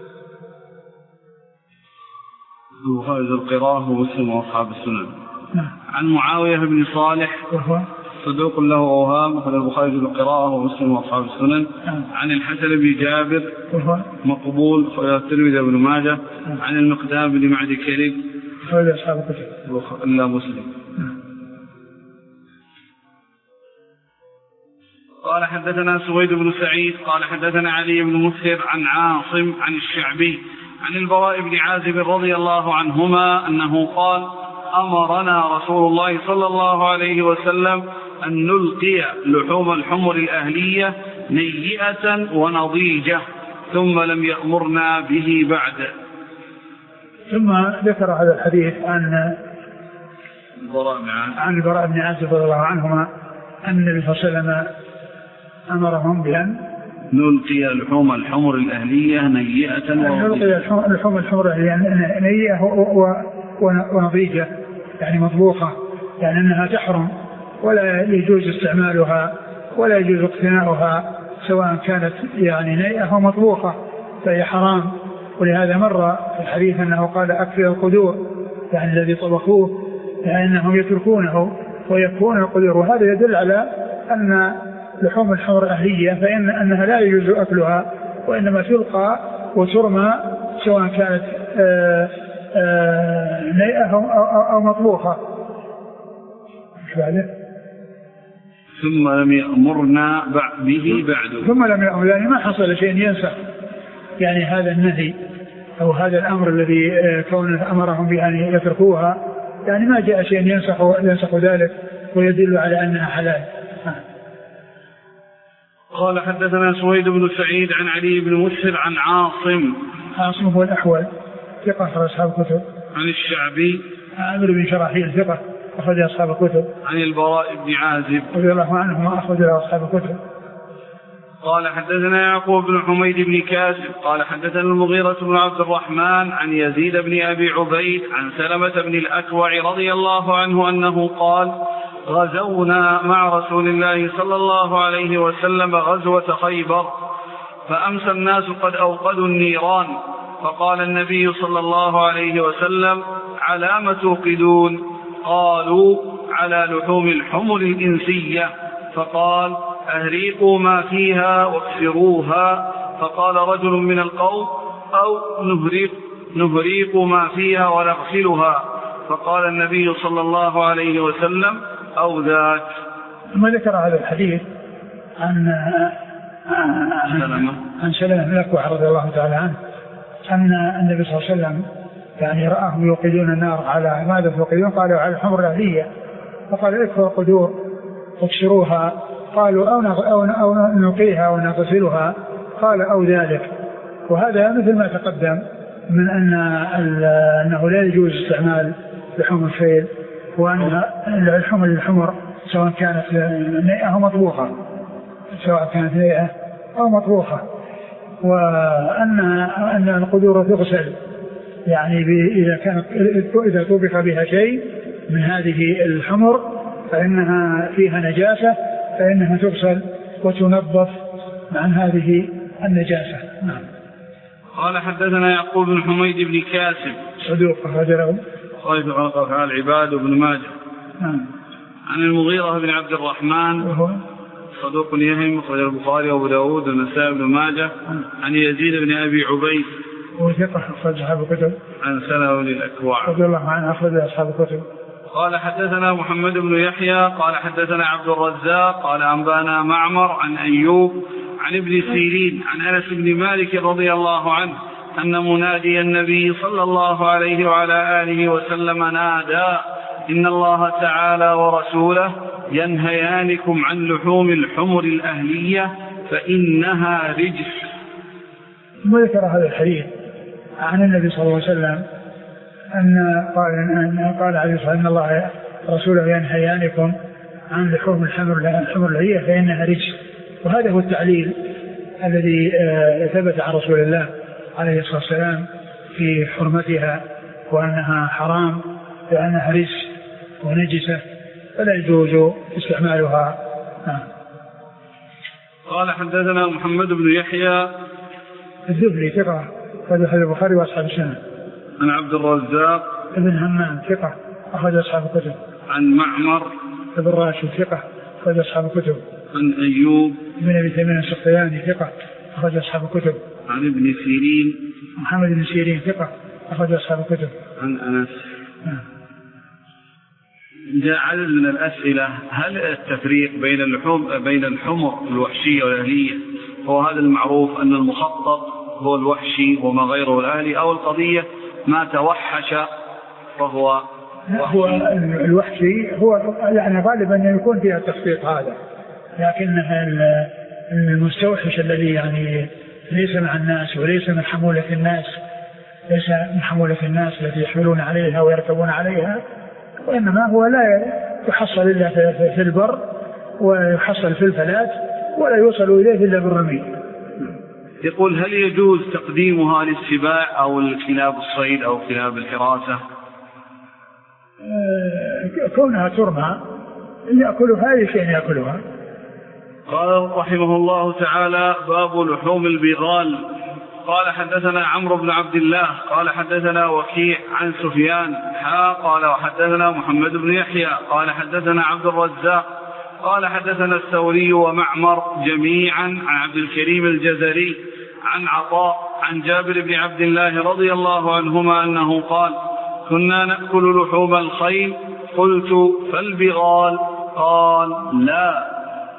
البخاري القراءة ومسلم وأصحاب السنن. نعم. عن معاوية بن صالح وهو صدوق له أوهام أخرج البخاري القراءة ومسلم وأصحاب السنن. نعم. عن الحسن بن جابر وهو مقبول أخرج الترمذي وابن ماجه. نعم. عن المقدام بن معد كريب أخرج أصحاب الكتب إلا مسلم. نعم. قال حدثنا سويد بن سعيد قال حدثنا علي بن مسهر عن عاصم عن الشعبي عن البراء بن عازب رضي الله عنهما أنه قال أمرنا رسول الله صلى الله عليه وسلم أن نلقي لحوم الحمر الأهلية نيئة ونضيجة ثم لم يأمرنا به بعد. ثم ذكر هذا الحديث عن عن البراء بن عازب رضي الله عنهما أن النبي صلى الله عليه وسلم أمرهم بأن نلقي لحوم الحمر الأهلية نيئة نلقي لحوم الحمر الأهلية نيئة ونضيجة يعني مطبوخة، يعني أنها تحرم ولا يجوز استعمالها ولا يجوز اقتناؤها سواء كانت يعني نيئة أو مطبوخة فهي حرام. ولهذا مر في الحديث أنه قال أكفر القدور يعني الذي طبخوه لأنهم يتركونه ويكون القدور، وهذا يدل على أن لحوم الحمر أهلية فإن أنها لا يجوز أكلها وإنما تلقى وترمى سواء كانت آآ آآ نيئة أو, أو, أو مطبوخة. ثم لم يأمرنا به بعد ثم لم يأمر يعني ما حصل شيء ينسخ يعني هذا النهي أو هذا الأمر الذي كونه أمرهم بأن يتركوها، يعني ما جاء شيء ينسخ, ينسخ ذلك ويدل على أنها حلال. قال حدثنا سويد بن سعيد عن علي بن مسهر عن عاصم عاصم هو الأحول ثقة أخرج أصحاب الكتب. عن الشعبي عامر بن شراحيل ثقة أخرج أصحاب الكتب. عن البراء بن عازب رضي الله عنهما أخرج أصحاب الكتب. قال حدثنا يعقوب بن حميد بن كاسب قال حدثنا المغيرة بن عبد الرحمن عن يزيد بن أبي عبيد عن سلمة بن الأكوع رضي الله عنه أنه قال غزونا مع رسول الله صلى الله عليه وسلم غزوة خيبر فأمسى الناس قد أوقدوا النيران فقال النبي صلى الله عليه وسلم على ما توقدون؟ قالوا على لحوم الحمر الإنسية. فقال أهريقوا ما فيها واكسروها. فقال رجل من القوم أو نهريق, نهريق ما فيها ونغسلها. فقال النبي صلى الله عليه وسلم أو ذاك. ثم ذكر هذا الحديث عن سلمة عن سلمة بن الأكوع رضي الله تعالى عنه أن النبي صلى الله عليه وسلم يعني رآهم يوقدون النار على ماذا توقدون؟ قالوا على الحمر الأهلية. فقال اكفروا القدور واكسروها. قالوا أو, أو, أو نلقيها ونغسلها. قال أو ذلك. وهذا مثل ما تقدم من أن أنه لا يجوز استعمال لحوم الخيل وأن الحمر الحمر سواء كانت نيئة أو مطبوخة سواء كانت نيئة أو مطبوخة، وأن أن القدور تغسل يعني إذا كانت إذا طبخ بها شيء من هذه الحمر فإنها فيها نجاسة فإنها تغسل وتنظف عن هذه النجاسة. نعم. قال حدثنا يعقوب بن حميد بن كاسب صدوق أخرج له خالد بن أفعال العباد وابن ماجه. نعم. عن المغيرة بن عبد الرحمن وهو صدوق يهم أخرج البخاري وأبو داود والنسائي وابن ماجه. عن يزيد بن أبي عبيد وهو ثقة أخرج أصحاب الكتب. عن سلمة بن الأكوع رضي الله عنه أخرج أصحاب الكتب. قال حدثنا محمد بن يحيى قال حدثنا عبد الرزاق قال أنبانا معمر عن أيوب عن ابن سيرين عن أنس بن مالك رضي الله عنه أن منادي النبي صلى الله عليه وعلى آله وسلم نادى إن الله تعالى ورسوله ينهيانكم عن لحوم الحمر الأهلية فإنها رجس. وذكر هذا الحديث عن النبي صلى الله عليه وسلم أن قال أن قال عليه الصلاة والسلام إن الله رسوله ينهيانكم عن لحوم الحمر الحمر الأهلية فإنها رجس. وهذا هو التعليل الذي ثبت عن رسول الله عليه الصلاة والسلام في حرمتها وأنها حرام لأنها رجس ونجسة فلا يجوز استعمالها. قال حدثنا محمد بن يحيى الذهلي ثقة أخرج حديث البخاري وأصحاب السنن. عن عبد الرزاق ابن همام ثقة أخرج أصحاب الكتب. عن معمر ابن راشد ثقة أخرج أصحاب الكتب. عن أيوب بن أبي تميم السختياني ثقة أخرج أصحاب الكتب. عن ابن سيرين محمد بن سيرين ثقة أخرج أصحاب الكتب. عن أنس. جاء عدد من الأسئلة: هل التفريق بين اللحوم بين الحمر الوحشية والأهلية هو هذا المعروف أن المخطط هو الوحشي وما غيره الأهلي، أو القضية ما توحش فهو هو الوحشي هو يعني غالبا يكون فيها التخطيط هذا، لكن المستوحش الذي يعني ليس مع الناس وليس من حمولة الناس ليس من حمولة الناس التي يحملون عليها ويركبون عليها، وإنما هو لا يحصل إلا في البر ويحصل في الفلات ولا يوصل إليه إلا بالرمي. يقول: هل يجوز تقديمها للسباع أو الكلاب الصيد أو كلاب الحراسة؟ كونها ترمى يأكلها أي شيء يأكلها. قال رحمه الله تعالى: باب لحوم البغال. قال حدثنا عمرو بن عبد الله قال حدثنا وكيع عن سفيان حا قال وحدثنا محمد بن يحيى قال حدثنا عبد الرزاق قال حدثنا الثوري ومعمر جميعا عن عبد الكريم الجزري عن عطاء عن جابر بن عبد الله رضي الله عنهما أنه قال: كنا نأكل لحوم الخيل. قلت: فالبغال؟ قال: لا.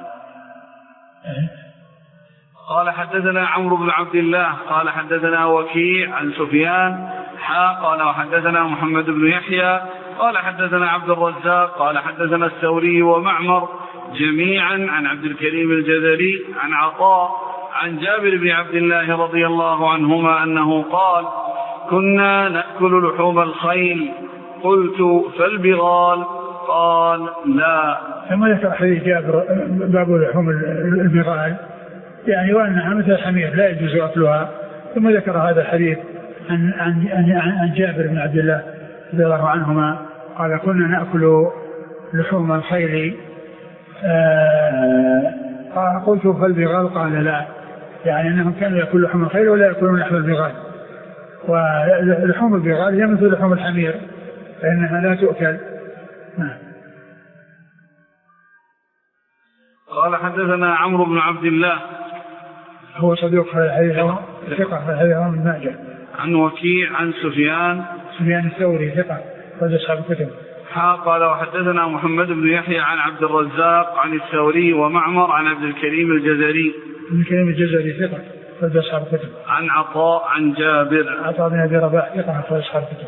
قال حدثنا عمرو بن عبد الله قال حدثنا وكيع عن سفيان حا قال وحدثنا محمد بن يحيى قال حدثنا عبد الرزاق قال حدثنا الثوري ومعمر جميعا عن عبد الكريم الجزري عن عطاء عن جابر بن عبد الله رضي الله عنهما أنه قال: كنا نأكل لحوم الخيل. قلت: فالبغال؟ قال: لا. ثم ذكر حديث جابر باب لحوم البغال يعني وأنها مثل الحمير لا يجوز أكلها، ثم ذكر هذا الحديث عن, عن, عن, عن جابر بن عبد الله رضي الله عنهما قال: كنا نأكل لحوم الخيل. آه قلت: فالبغال؟ قال: لا. يعني أنهم كانوا يأكلون لحوم الخيل ولا يأكلون لحم البغال، ولحوم البغال هي مثل لحوم الحمير فإنها لا تؤكل. قال حدثنا عمرو بن عبد الله هو صديق ثقة ثقة في ابن ماجه عن وكيع عن سفيان سفيان الثوري ثقة رجل أصحاب الكتب. قال وحدثنا محمد بن يحيى عن عبد الرزاق عن الثوري ومعمر عن عبد الكريم الجزري عبد الكريم الجزري ثقة رجل أصحاب الكتب. عن عطاء عن جابر عطاء بن أبي رباح ثقة رجل أصحاب الكتب.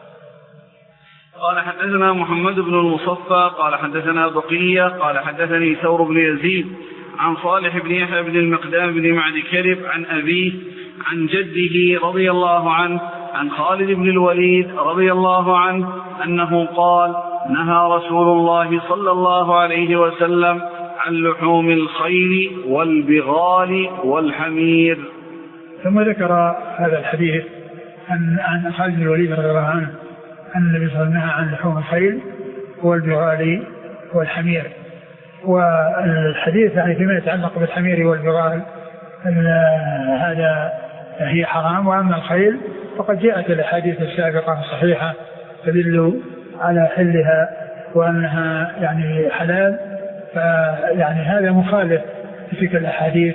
قال حدثنا محمد بن المصفى قال حدثنا بقية قال حدثني ثور بن يزيد عن صالح بن يحيى بن المقدام بن معد كرب عن أبيه عن جده رضي الله عنه عن خالد بن الوليد رضي الله عنه أنه قال: نهى رسول الله صلى الله عليه وسلم عن لحوم الخيل والبغال والحمير. ثم ذكر هذا الحديث عن عن خالد بن الوليد رضي الله عنه أن النبي صلى الله عليه وسلم نهى عن لحوم الخيل والبغال والحمير. والحديث يعني فيما يتعلق بالحمير والبغال هذا هي حرام، وأما الخيل فقد جاءت الأحاديث السابقة الصحيحة تدل على حلها وأنها يعني حلال، فيعني هذا مخالف في تلك الأحاديث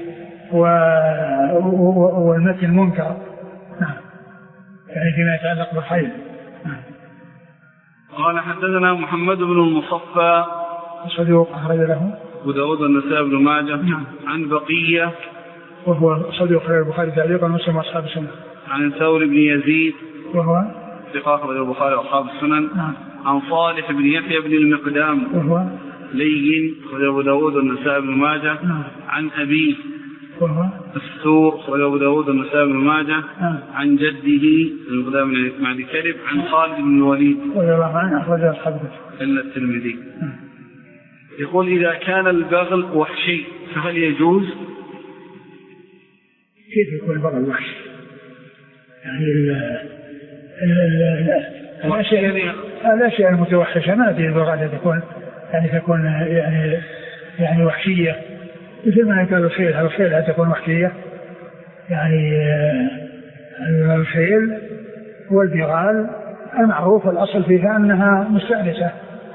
والمتن منكر. نعم يعني فيما يتعلق بالخيل. نعم. قال حدثنا محمد بن المصفى صدوق أخرج له أبو داود والنسائي بن ماجه. نعم. عن بقية وهو صدوق خير البخاري تعليقا ومسلم واصحاب السنن. عن ثور بن يزيد وهو ثقة أخرج البخاري واصحاب السنن. نعم. عن صالح بن يحيى بن المقدام وهو لين أخرج أبو داود والنسائي بن ماجه. نعم. عن أبيه وهو السور أخرج أبو داود والنسائي بن ماجه. نعم. عن جده المقدام بن معد كرب عن خالد بن الوليد رضي الله عنه أخرج أصحاب إلا الترمذي. يقول: إذا كان البغل وحشي فهل يجوز؟ كيف يكون البغل وحشي؟ يعني الأشياء الأشياء المتوحشة ما في البغل تكون يعني تكون يعني يعني وحشية، مثل ما يقال الخيل، الخيل تكون وحشية، يعني الخيل والبغال المعروف الأصل فيها أنها مستأنسة.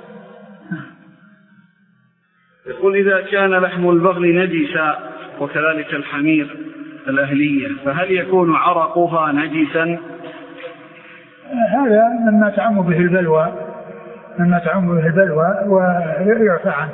يقول إذا كان لحم البغل نجسا وكذلك الحمير الأهلية فهل يكون عرقها نجسا؟ هذا مما تعم به البلوى، مما تعم به البلوى ويعفى عنه.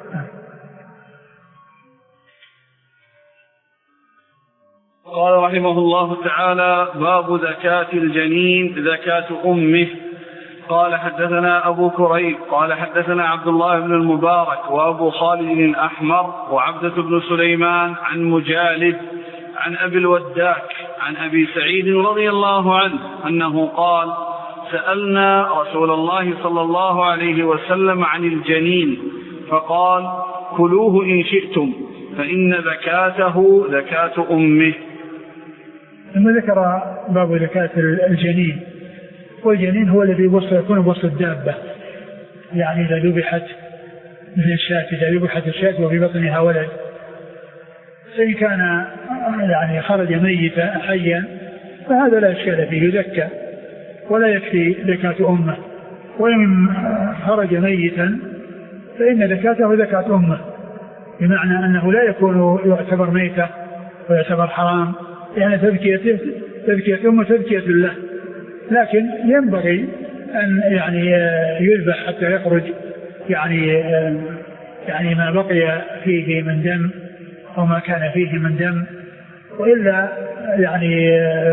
قال رحمه الله تعالى: باب زكاة الجنين زكاة أمه. قال حدثنا أبو كريب قال حدثنا عبد الله بن المبارك وأبو خالد الأحمر وعبدة بن سليمان عن مجالد عن أبي الوداك عن أبي سعيد رضي الله عنه أنه قال: سألنا رسول الله صلى الله عليه وسلم عن الجنين فقال: كلوه إن شئتم فإن زكاته زكاة أمه. ثم ذكر باب زكاة الجنين، والجنين هو الذي يكون بوسط الدابة، يعني إذا ذبحت مثل الشاة، إذا ذبحت الشاة وفي بطنها ولد، فإن كان يعني خرج ميتا حيا فهذا لا إشكال فيه، يزكى ولا يكفي زكاة أمه. وإن خرج ميتا فإن زكاته زكاة أمه، بمعنى أنه لا يكون يعتبر ميتا ويعتبر حرام، يعني تذكية تذكية أمه تذكية له، لكن ينبغي أن يعني يذبح حتى يخرج يعني يعني ما بقي فيه من دم أو ما كان فيه من دم، وإلا يعني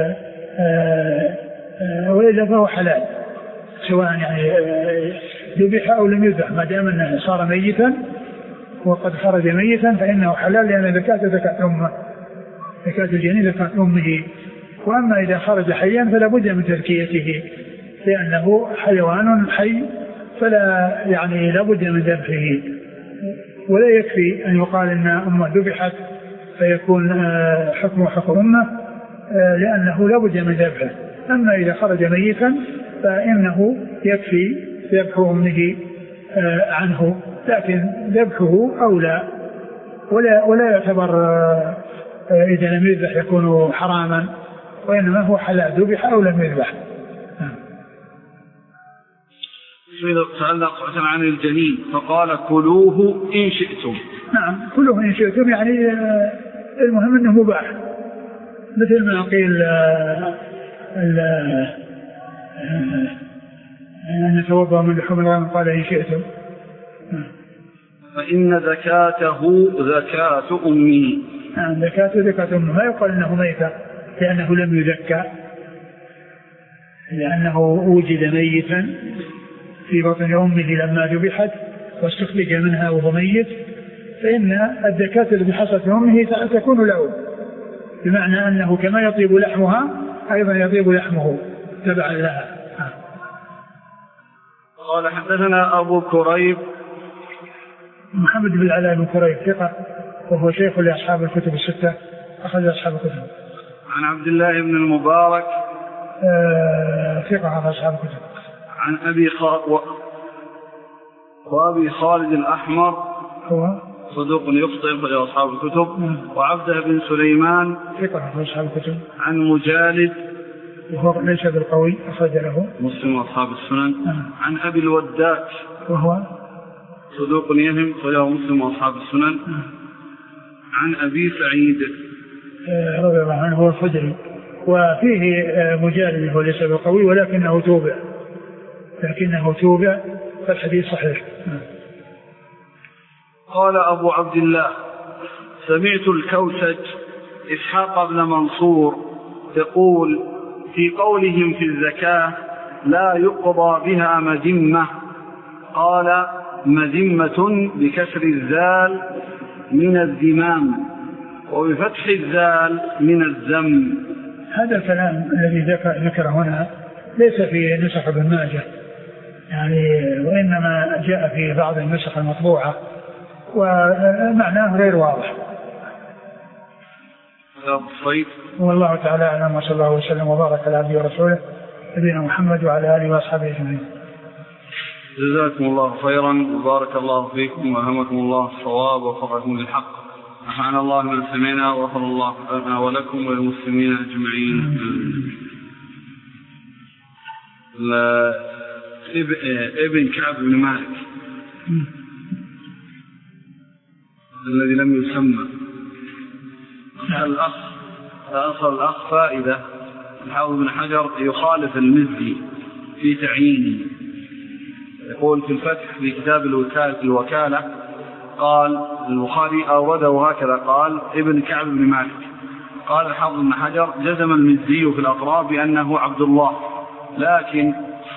وإلا فهو حلال سواء يعني ذبح أو لم يذبح، ما دام أنه صار ميتا وقد خرج ميتا فإنه حلال، لأن زكاة زكاة أمه، زكاة الجنين زكاة أمه. وأما إذا خرج حيا فلا بد من تزكيته، لأنه حيوان حي فلا يعني لا بد من ذبحه، ولا يكفي أن يقال أن أمه ذبحت فيكون حكمه حكم أمه، لأنه لا بد من ذبحه. أما إذا خرج ميتا فإنه يكفي ذبح أمه عنه، لكن ذبحه أولى، ولا ولا يعتبر إذا لم يذبح يكون حراما، وإنما هو حلال ذبح أو لم يذبح. سألنا قصة عن الجنين فقال: كلوه إن شئتم. نعم، كلوه إن شئتم، يعني المهم أنه مباح، مثل ما قيل أن نتوضأ من لحوم الغنم قال إن شئتم. فإن زكاته زكاة أمه. نعم، زكاته زكاة أمه، ما يقال أنه ميتا لأنه لم يزكى، لأنه وجد ميتا في بطن أمه لما ذبحت واستخرج منها وهو ميت، فإن الزكاة التي حصلت في أمه تكون له، بمعنى أنه كما يطيب لحمها أيضا يطيب لحمه تبعا لها. قال حدثنا أبو كريب محمد بن العلاء بن كريب ثقة، وهو شيخ لأصحاب الكتب الستة، أخذ أصحاب الكتب. عن عبد الله بن المبارك آه ثقة أخذ أصحاب الكتب. عن أبي خالد و... وأبي خالد الأحمر هو صدوق يخطئ أخرج أصحاب الكتب. وعبده بن سليمان ثقة أخرج أصحاب الكتب. عن مجالد وهو ليس بالقوي أخرج له مسلم وأصحاب السنن. آه. عن أبي الوداك وهو صدوق يهم أخرجه مسلم وأصحاب السنن. آه. عن أبي سعيد آه رضي الله عنه هو الخدري، وفيه آه مجالد هو ليس بالقوي ولكنه توبع، لكنه توبع فالحديث صحيح. آه. قال أبو عبد الله: سمعت الكوسج إسحاق بن منصور يقول في قولهم في الزكاة: لا يقضى بها مذمة، قال: مذمة بكسر الزال من الذمام وبفتح الزال من الذم. هذا الكلام الذي ذكر هنا ليس في نسخ ابن ماجه، يعني وإنما جاء في بعض النسخ المطبوعة ومعناه غير واضح. طيب، والله تعالى أعلم، وصلى الله وسلم وبارك على عبده ورسوله نبينا محمد وعلى آله وأصحابه أجمعين. جزاكم الله خيرا وبارك الله فيكم وألهمكم الله الصواب ووفقكم للحق. نفعنا الله من سمعنا وغفر الله لنا ولكم وللمسلمين أجمعين. ابن كعب بن مالك الذي لم يسمى الأخ أصل الأخ فائدة. الحافظ بن حجر يخالف المزي في تعيينه، يقول في الفتح في كتاب الوكالة قال البخاري أورده هكذا قال ابن كعب بن مالك. قال الحافظ بن حجر جزم المزي في الأطراف بأنه عبد الله، لكن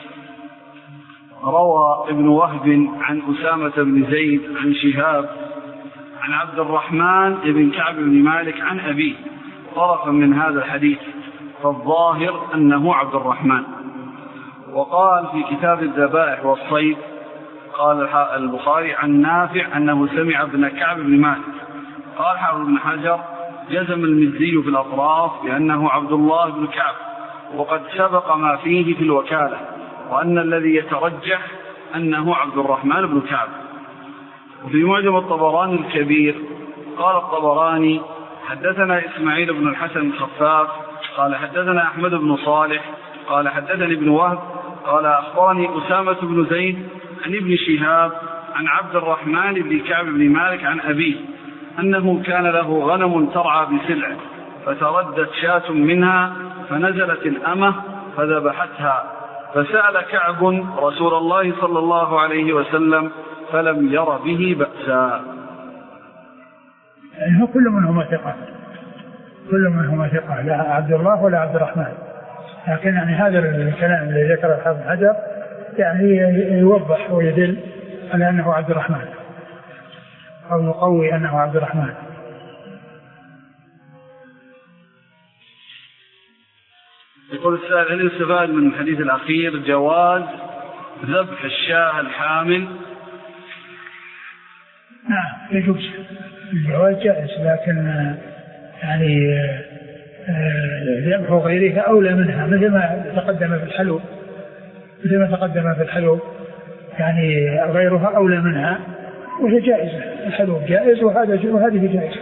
روى ابن وهب عن أسامة بن زيد عن شهاب عن عبد الرحمن بن كعب بن مالك عن أبيه طرفا من هذا الحديث، فالظاهر أنه عبد الرحمن. وقال في كتاب الذبائح والصيد قال البخاري عن نافع أنه سمع ابن كعب بن مالك. قال حافظ بن حجر جزم المزي في الأطراف بأنه عبد الله بن كعب، وقد سبق ما فيه في الوكالة، وأن الذي يترجح أنه عبد الرحمن بن كعب. وفي معجم الطبراني الكبير قال الطبراني حدثنا إسماعيل بن الحسن الخفاف قال حدثنا أحمد بن صالح قال حدثني ابن وهب قال أخبرني أسامة بن زيد عن ابن شهاب عن عبد الرحمن بن كعب بن مالك عن أبيه أنه كان له غنم ترعى بسلع، فتردت شاة منها فنزلت الأمة فذبحتها، فسأل كعب رسول الله صلى الله عليه وسلم فلم ير به بأسا. يعني هو كل منهما ثقة، كل منهما ثقة، لا عبد الله ولا عبد الرحمن. لكن يعني هذا الكلام الذي ذكره الحافظ بن حجر يعني يوضح ويدل على أنه عبد الرحمن، أو يقوي أنه عبد الرحمن. يقول السائل هل يستفاد من الحديث الأخير جواز ذبح الشاة الحامل؟ نعم يجوز، الجواز جائز، لكن يعني ذبح غيرها أولى منها، مثل ما تقدم في الحلو، مثل ما تقدم في الحلو يعني غيرها أولى منها، وهي جائزة، الحلو جائز وهذا وهذه جائزة.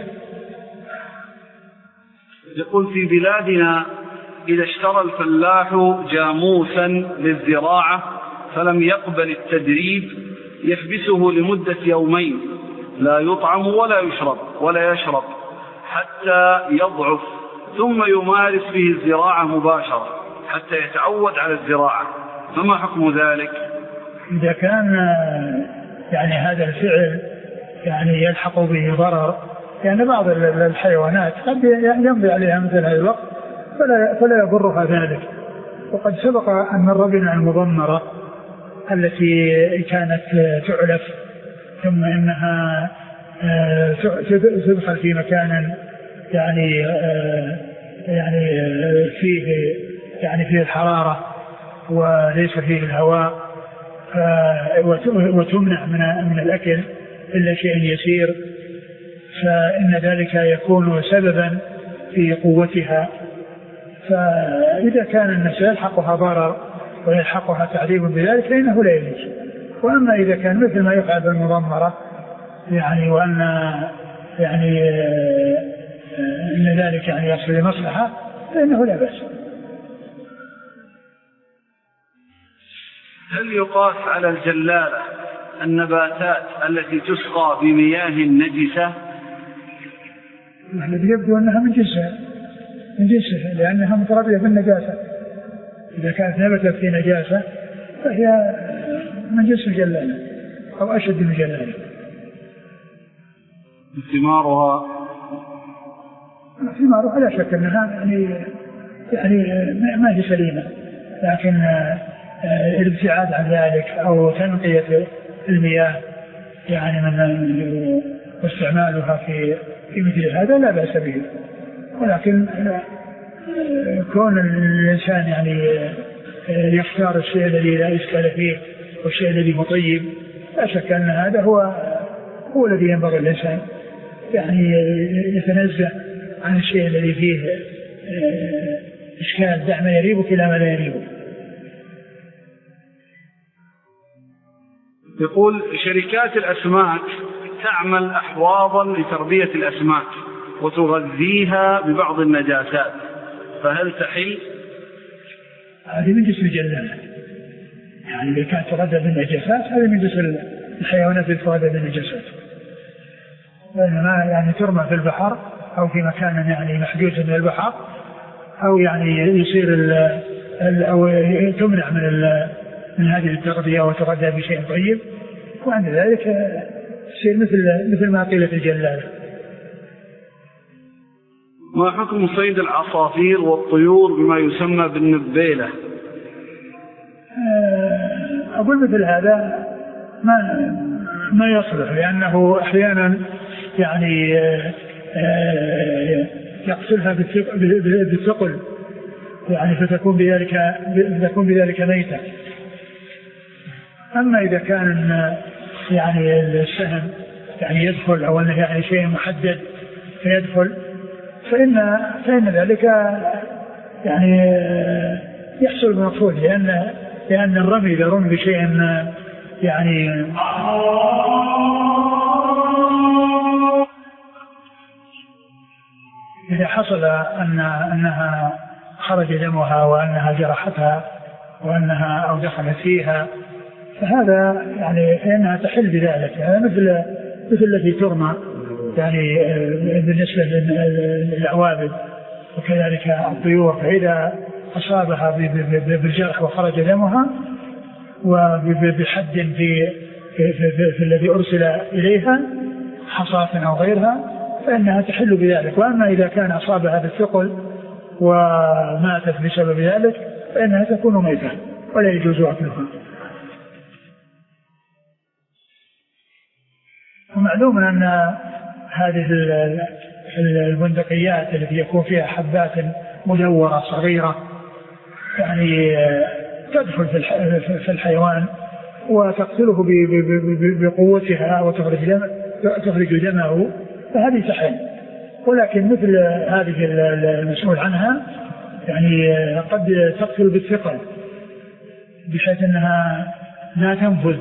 يقول في بلادنا إذا اشترى الفلاح جاموسا للزراعة فلم يقبل التدريب يحبسه لمدة يومين لا يطعم ولا يشرب ولا يشرب حتى يضعف، ثم يمارس به الزراعة مباشرة حتى يتعود على الزراعة، فما حكم ذلك؟ إذا كان يعني هذا الفعل يعني يلحق به ضرر، يعني بعض الحيوانات قد يمضي عليها مثل هذا الوقت فلا, فلا يضرها ذلك. وقد سبق أن مر بنا المضمرة التي كانت تعلف ثم إنها تدخل في مكان يعني يعني فيه يعني فيه الحرارة وليس فيه الهواء، وتمنع من من الأكل إلا شيء يسير، فإن ذلك يكون سببا في قوتها. فإذا كان الناس يلحقها ضرر ويلحقها تعذيب بذلك فإنه لا يجوز. وأما إذا كان مثل ما يفعل بالمضمرة يعني وأن يعني أن ذلك يعني يصل لمصلحة فإنه لا بأس. هل يقاس على الجلالة النباتات التي تسقى بمياه نجسة؟ الذي يبدو أنها من جنسها من جنسها لأنها متربية بالنجاسة. إذا كانت نبتت في نجاسة فهي من جنس الجلالة أو أشد من الجلالة. ثمارها ثمارها لا شك أنها يعني يعني ما هي سليمة، لكن الابتعاد عن ذلك أو تنقية المياه يعني من واستعمالها في في مثل هذا لا بأس به. ولكن كون الإنسان يعني يختار الشيء الذي لا إشكال فيه والشيء الذي مطيب لا شك أن هذا هو هو الذي ينبغي الإنسان يعني يتنزه عن الشيء الذي فيه إشكال، دع ما يريبك إلى ما لا يريبك. يقول شركات الأسماك تعمل أحواضا لتربية الأسماك وتغذيها ببعض النجاسات، فهل تحل؟ هذه من جسم الجلالة، يعني إذا كانت تغذى بالنجاسات هذه من جسم الحيوانات اللي تغذى بالنجاسات، بينما يعني ترمى في البحر أو في مكان يعني محجوز من البحر، أو يعني يصير ال ال أو تمنع من ال من هذه التغذية وتغذى بشيء طيب، وعند ذلك تصير مثل مثل ما قيل في الجلالة. ما حكم صيد العصافير والطيور بما يسمى بالنبيلة؟ أقول مثل هذا ما ما يصلح، لأنه أحيانا يعني يقتلها بالثقل، يعني فتكون بذلك فتكون بذلك ميتة. أما إذا كان يعني السهم يعني يدخل أو أنه يعني شيء محدد فيدخل، فإن فإن ذلك يعني يحصل المقصود، لأن لأن الرمي إذا رمي بشيء يعني إذا حصل أن أنها خرج دمها وأنها جرحتها وأنها أو دخلت فيها، فهذا يعني فإنها تحل بذلك، يعني مثل مثل التي ترمى يعني بالنسبة للعوابد، وكذلك الطيور، فإذا أصابها بالجرح وخرج دمها وبحد في, في, في, في, في الذي أرسل إليها حصاة أو غيرها فإنها تحل بذلك. وأما إذا كان أصابها بالثقل وماتت بسبب ذلك فإنها تكون ميتة ولا يجوز أكلها. ومعلوم أن هذه البندقيات التي يكون فيها حبات مدورة صغيرة يعني تدخل في الحيوان وتقتله بقوتها وتخرج دمه، فهذه تحل. ولكن مثل هذه المسؤول عنها يعني قد تقتل بالثقل بحيث أنها لا تنفذ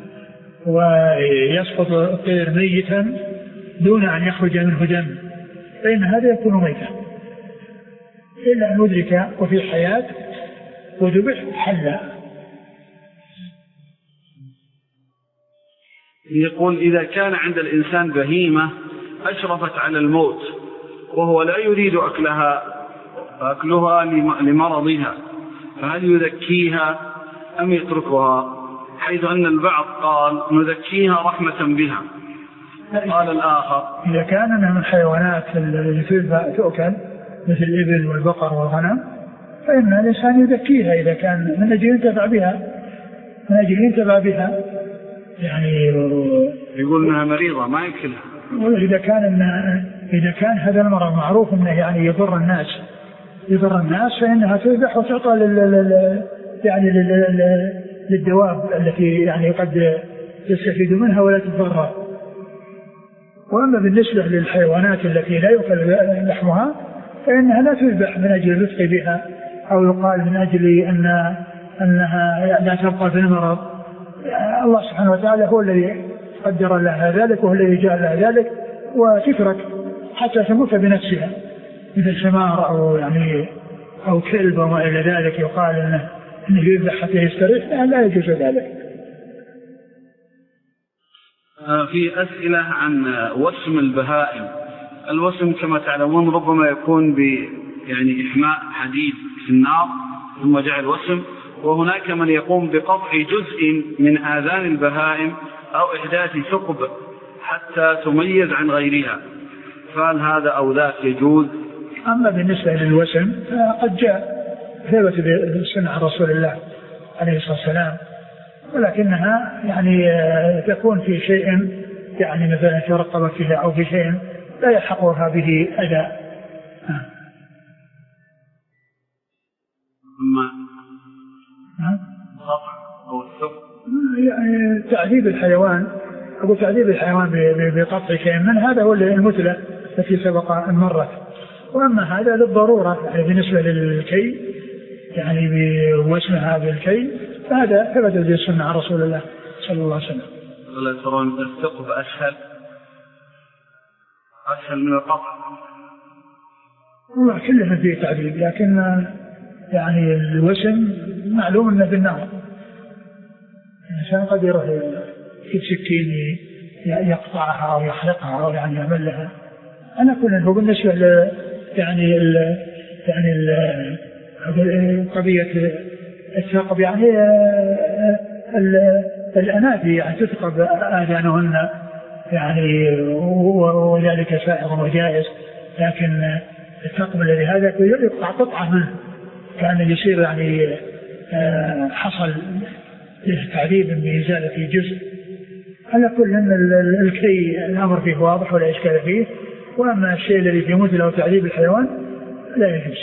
ويسقط الطير ميتا دون أن يخرج منه دم، فإن هذا يكون ميتا إلا أن ندرك وفي حياة وذبح حلا. يقول إذا كان عند الإنسان بهيمة أشرفت على الموت وهو لا يريد أكلها أكلها لمرضها، فهل يذكيها أم يتركها؟ حيث أن البعض قال نذكيها رحمة بها، قال الآخر إذا كان من الحيوانات التي تؤكل مثل الإبل والبقر والغنم فإن الإنسان يذكيها إذا كان من أجل ينتفع بها من أجل ينتفع بها يعني يقول أنها مريضة ما يأكلها. وإذا كان إذا كان هذا المرض معروف أنه يعني يضر الناس يضر الناس فإنها تذبح وتعطى لل يعني للدواب التي يعني قد يستفيد منها ولا تضرها. وأما بالنسبة للحيوانات التي لا يؤكل لحمها فإنها لا تذبح من أجل الرفق بها أو يقال من أجل أن أنها لا تبقى في المرض. الله سبحانه وتعالى هو الذي قدر لها ذلك وهو الذي جعل لها ذلك، وتترك حتى تموت بنفسها مثل حمار أو يعني أو كلب وما إلى ذلك يقال أنه أنه يذبح حتى يستريح، لا يجوز ذلك. في أسئلة عن وسم البهائم. الوسم كما تعلمون ربما يكون ب يعني إحماء حديد في النار ثم جعل وسم، وهناك من يقوم بقطع جزء من آذان البهائم أو إحداث ثقب حتى تميز عن غيرها، فهل هذا أو ذاك يجوز؟ أما بالنسبة للوسم فقد جاء ثبت بالسنة عن رسول الله عليه الصلاة والسلام، ولكنها يعني تكون في شيء يعني مثلا ترقب فيها أو في شيء لا يلحقها به أذى. أما القطع أو الثقب يعني تعذيب الحيوان أو تعذيب الحيوان بقطع شيء من هذا هو المثلى التي سبق أن مرت. وأما هذا للضرورة يعني بالنسبة للكي يعني بوسمها بالكي فهذا ثبت به السنة عن رسول الله صلى الله عليه وسلم. ولا ترون الثقب أسهل؟ أسهل من القطع؟ والله كلها فيه تعذيب، لكن يعني الوسم معلوم أنه بالنار، الإنسان قد يروح في سكين يقطعها أو يخلقها أو يعني يعمل لها. أنا كل هو بالنسبة ل يعني ال يعني ال قضية الثقب، يعني الأنافي يعني تثقب آذانهن يعني، وذلك سائغ وجائز، لكن الثقب الذي هذا يقطع قطعة منه كان يصير يعني حصل تعذيب بإزالة جزء. على كل أن الكي الأمر فيه واضح ولا إشكال فيه، وأما الشيء الذي في مثل أو تعذيب الحيوان لا يجوز.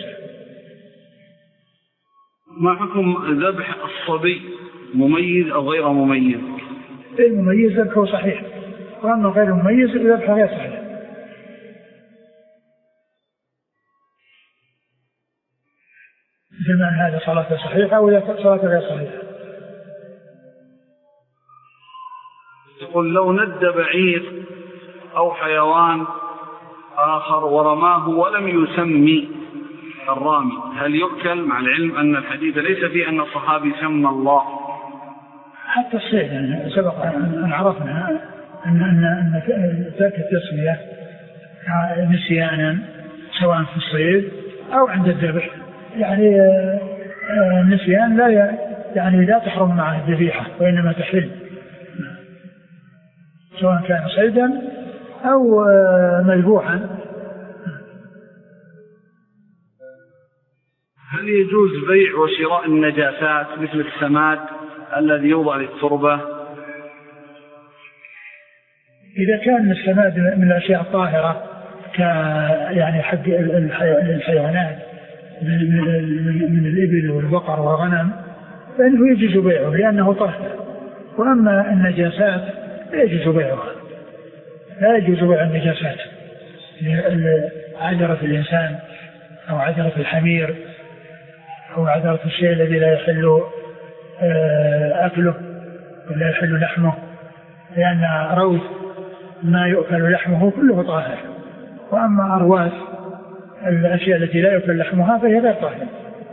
ما حكم ذبح الصبي، مميز أو غير مميز؟ المميز ذبحه صحيح، وأما غير المميز ذبحه غير صحيح. بمعنى هذا صلاة صحيحة ولا صلاة غير صحيحة. يقول لو ند بعير أو حيوان آخر ورماه ولم يسمي الرامي هل يؤكل، مع العلم أن الحديث ليس فيه أن الصحابي سمى الله؟ حتى الصيد يعني سبق أن عرفنا أن أن أن ترك التسمية نسيانا سواء في الصيد أو عند الذبح، يعني النسيان لا يعني لا تحرم معه الذبيحة وإنما تحل، سواء كان صيدا أو مذبوحا. هل يجوز بيع وشراء النجاسات مثل السماد الذي يوضع للتربة؟ إذا كان السماد من الأشياء الطاهرة ك يعني حق الحيوانات من الإبل والبقر والغنم فإنه يجوز بيعه لأنه طاهر، وأما النجاسات لا يجوز بيعها، لا يجوز بيع النجاسات، عذرة الإنسان أو عذرة الحمير أو عذرة الشيء الذي لا يحل أكله ولا يحل لحمه، لأن روث ما يؤكل لحمه كله طاهر، وأما أرواث الأشياء التي لا يؤكل لحمها فهي غير طاهرة.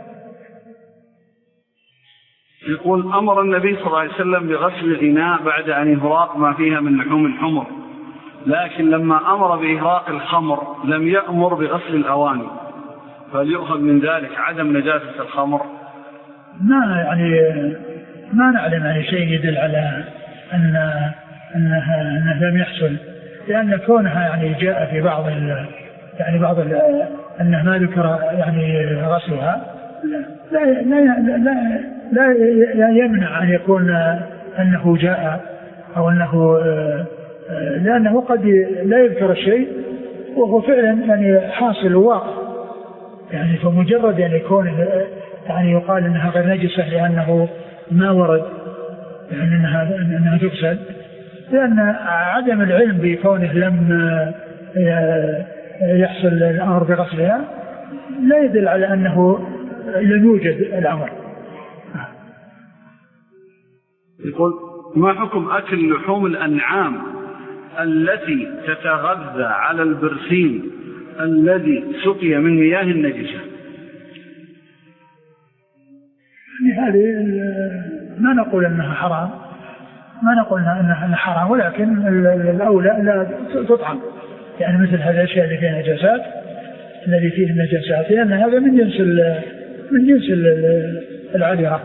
يقول أمر النبي صلى الله عليه وسلم بغسل الإناء بعد أن يهراق ما فيها من لحوم الحمر، لكن لما أمر بإهراق الخمر لم يأمر بغسل الأواني، فليؤخذ من ذلك عدم نجاسة الخمر؟ ما يعني ما نعلم عن شيء يدل على أن أنها أنه لم يحصل، لأن كونها يعني جاء في بعض يعني بعض أنه ما ذكر يعني غسلها لا لا لا لا, لا يمنع أن يكون أنه جاء أو أنه لأنه قد لا يذكر الشيء وهو فعلا يعني حاصل وواقع، يعني فمجرد يعني يكون يعني يقال أنها غير نجسة لأنه ما ورد يعني أنها أنها تغسل، لأن عدم العلم بكونه لم يحصل الأمر بغسلها لا يدل على أنه لم يوجد الأمر. يقول ما حكم أكل لحوم الأنعام التي تتغذى على البرسيم الذي سقي من مياه النجسة؟ يعني هذه ما نقول أنها حرام، ما نقول أنها حرام، ولكن الأولى لا تطعم، يعني مثل هذه الأشياء اللي فيها نجاسات الذي فيه النجاسات، لأن هذا من جنس من جنس العذرة،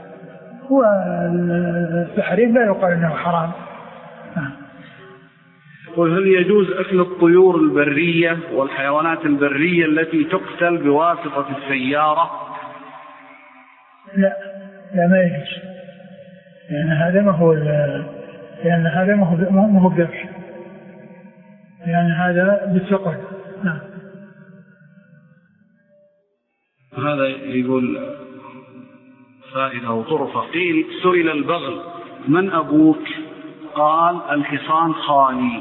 والتحريم لا يقال أنه حرام. وهل يجوز أكل الطيور البرية والحيوانات البرية التي تقتل بواسطة السيارة؟ لا لا ما يجوز، لأن هذا ما هو لأن هذا ما هو ما هو ذبح، لأن هذا بالثقل. نعم. هذا يقول فائدة وطرفة. قيل سئل البغل من أبوك؟ قال الحصان خالي.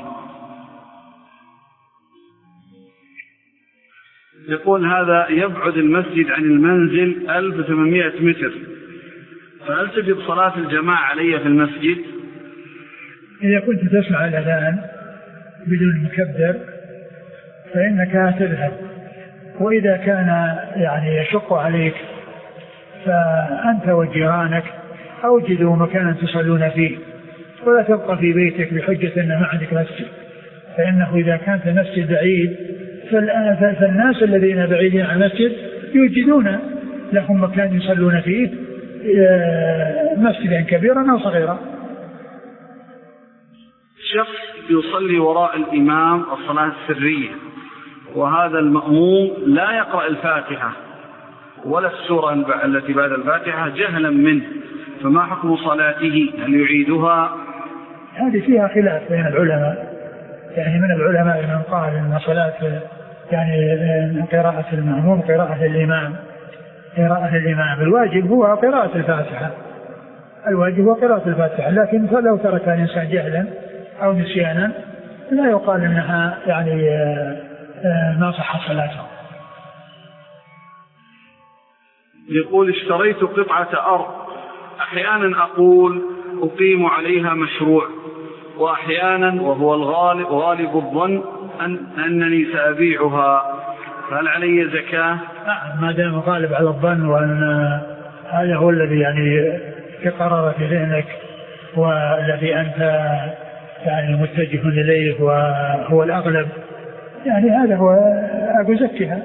يقول هذا يبعد المسجد عن المنزل ألف وثمانمائة متر، فهل تجب صلاة الجماعة علي في المسجد؟ إذا كنت تسمع الأذان بدون مكبر فإنك تذهب. وإذا كان يعني يشق عليك فأنت وجيرانك أوجدوا مكانا تصلون فيه، ولا تبقى في بيتك بحجة أن ما عندك مسجد، فإنه إذا كانت المسجد بعيد فالناس الذين بعيدين عن المسجد يوجدون لهم مكان يصلون فيه، مسجدا كبيرا أو صغيرا. شخص يصلي وراء الإمام الصلاة السرية، وهذا المأموم لا يقرأ الفاتحة ولا السورة التي بعد الفاتحة جهلا منه، فما حكم صلاته؟ هل يعيدها؟ هذه فيها خلاف بين العلماء، يعني من العلماء من قال أن صلاة يعني قراءة المأموم قراءة الإمام قراءة الإمام الواجب هو قراءة الفاتحة، الواجب هو قراءة الفاتحة، لكن فلو ترك الإنسان جهلا أو نسيانا لا يقال أنها يعني ما صح صلاته. يقول اشتريت قطعة أرض، أحيانا أقول أقيم عليها مشروع، وأحيانا وهو الغالب غالب الظن أن أنني سأبيعها، فهل علي زكاة؟ نعم، ما دام غالب على الظن وأن هذا هو الذي يعني في قرار في ذهنك والذي أنت يعني متجه إليه وهو الأغلب، يعني هذا هو أبو زكها.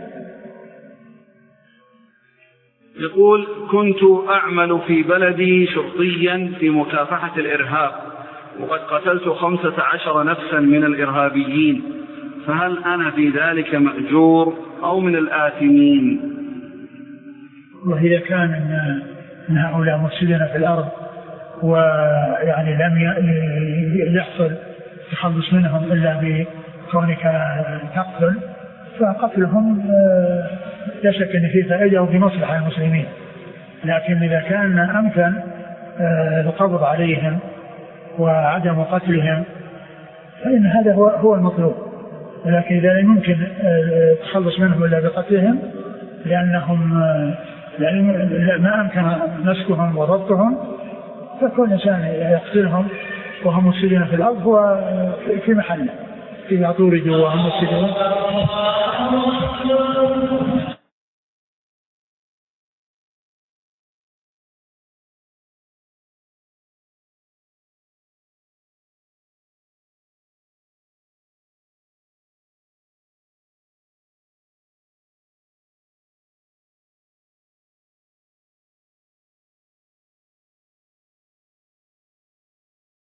يقول كنت أعمل في بلدي شرطيا في مكافحة الإرهاب، وقد قتلت خمسة عشر نفسا من الإرهابيين، فهل أنا في ذلك مأجور أو من الآثمين؟ وإذا كان من هؤلاء مفسدين في الأرض ويعني لم يحصل تخلص منهم إلا بكونك تقتل، فقتلهم لا شك أن فيه فائدة وفي مصلحة المسلمين، لكن إذا كان أمكن القبض عليهم وعدم قتلهم فإن هذا هو هو المطلوب، لكن إذا لم يمكن التخلص منهم إلا بقتلهم لأنهم ما أمكن مسكهم وضبطهم، فكل إنسان يقتلهم وهم مفسدين في الأرض هو في محله إذا طوردوا وهم مفسدون.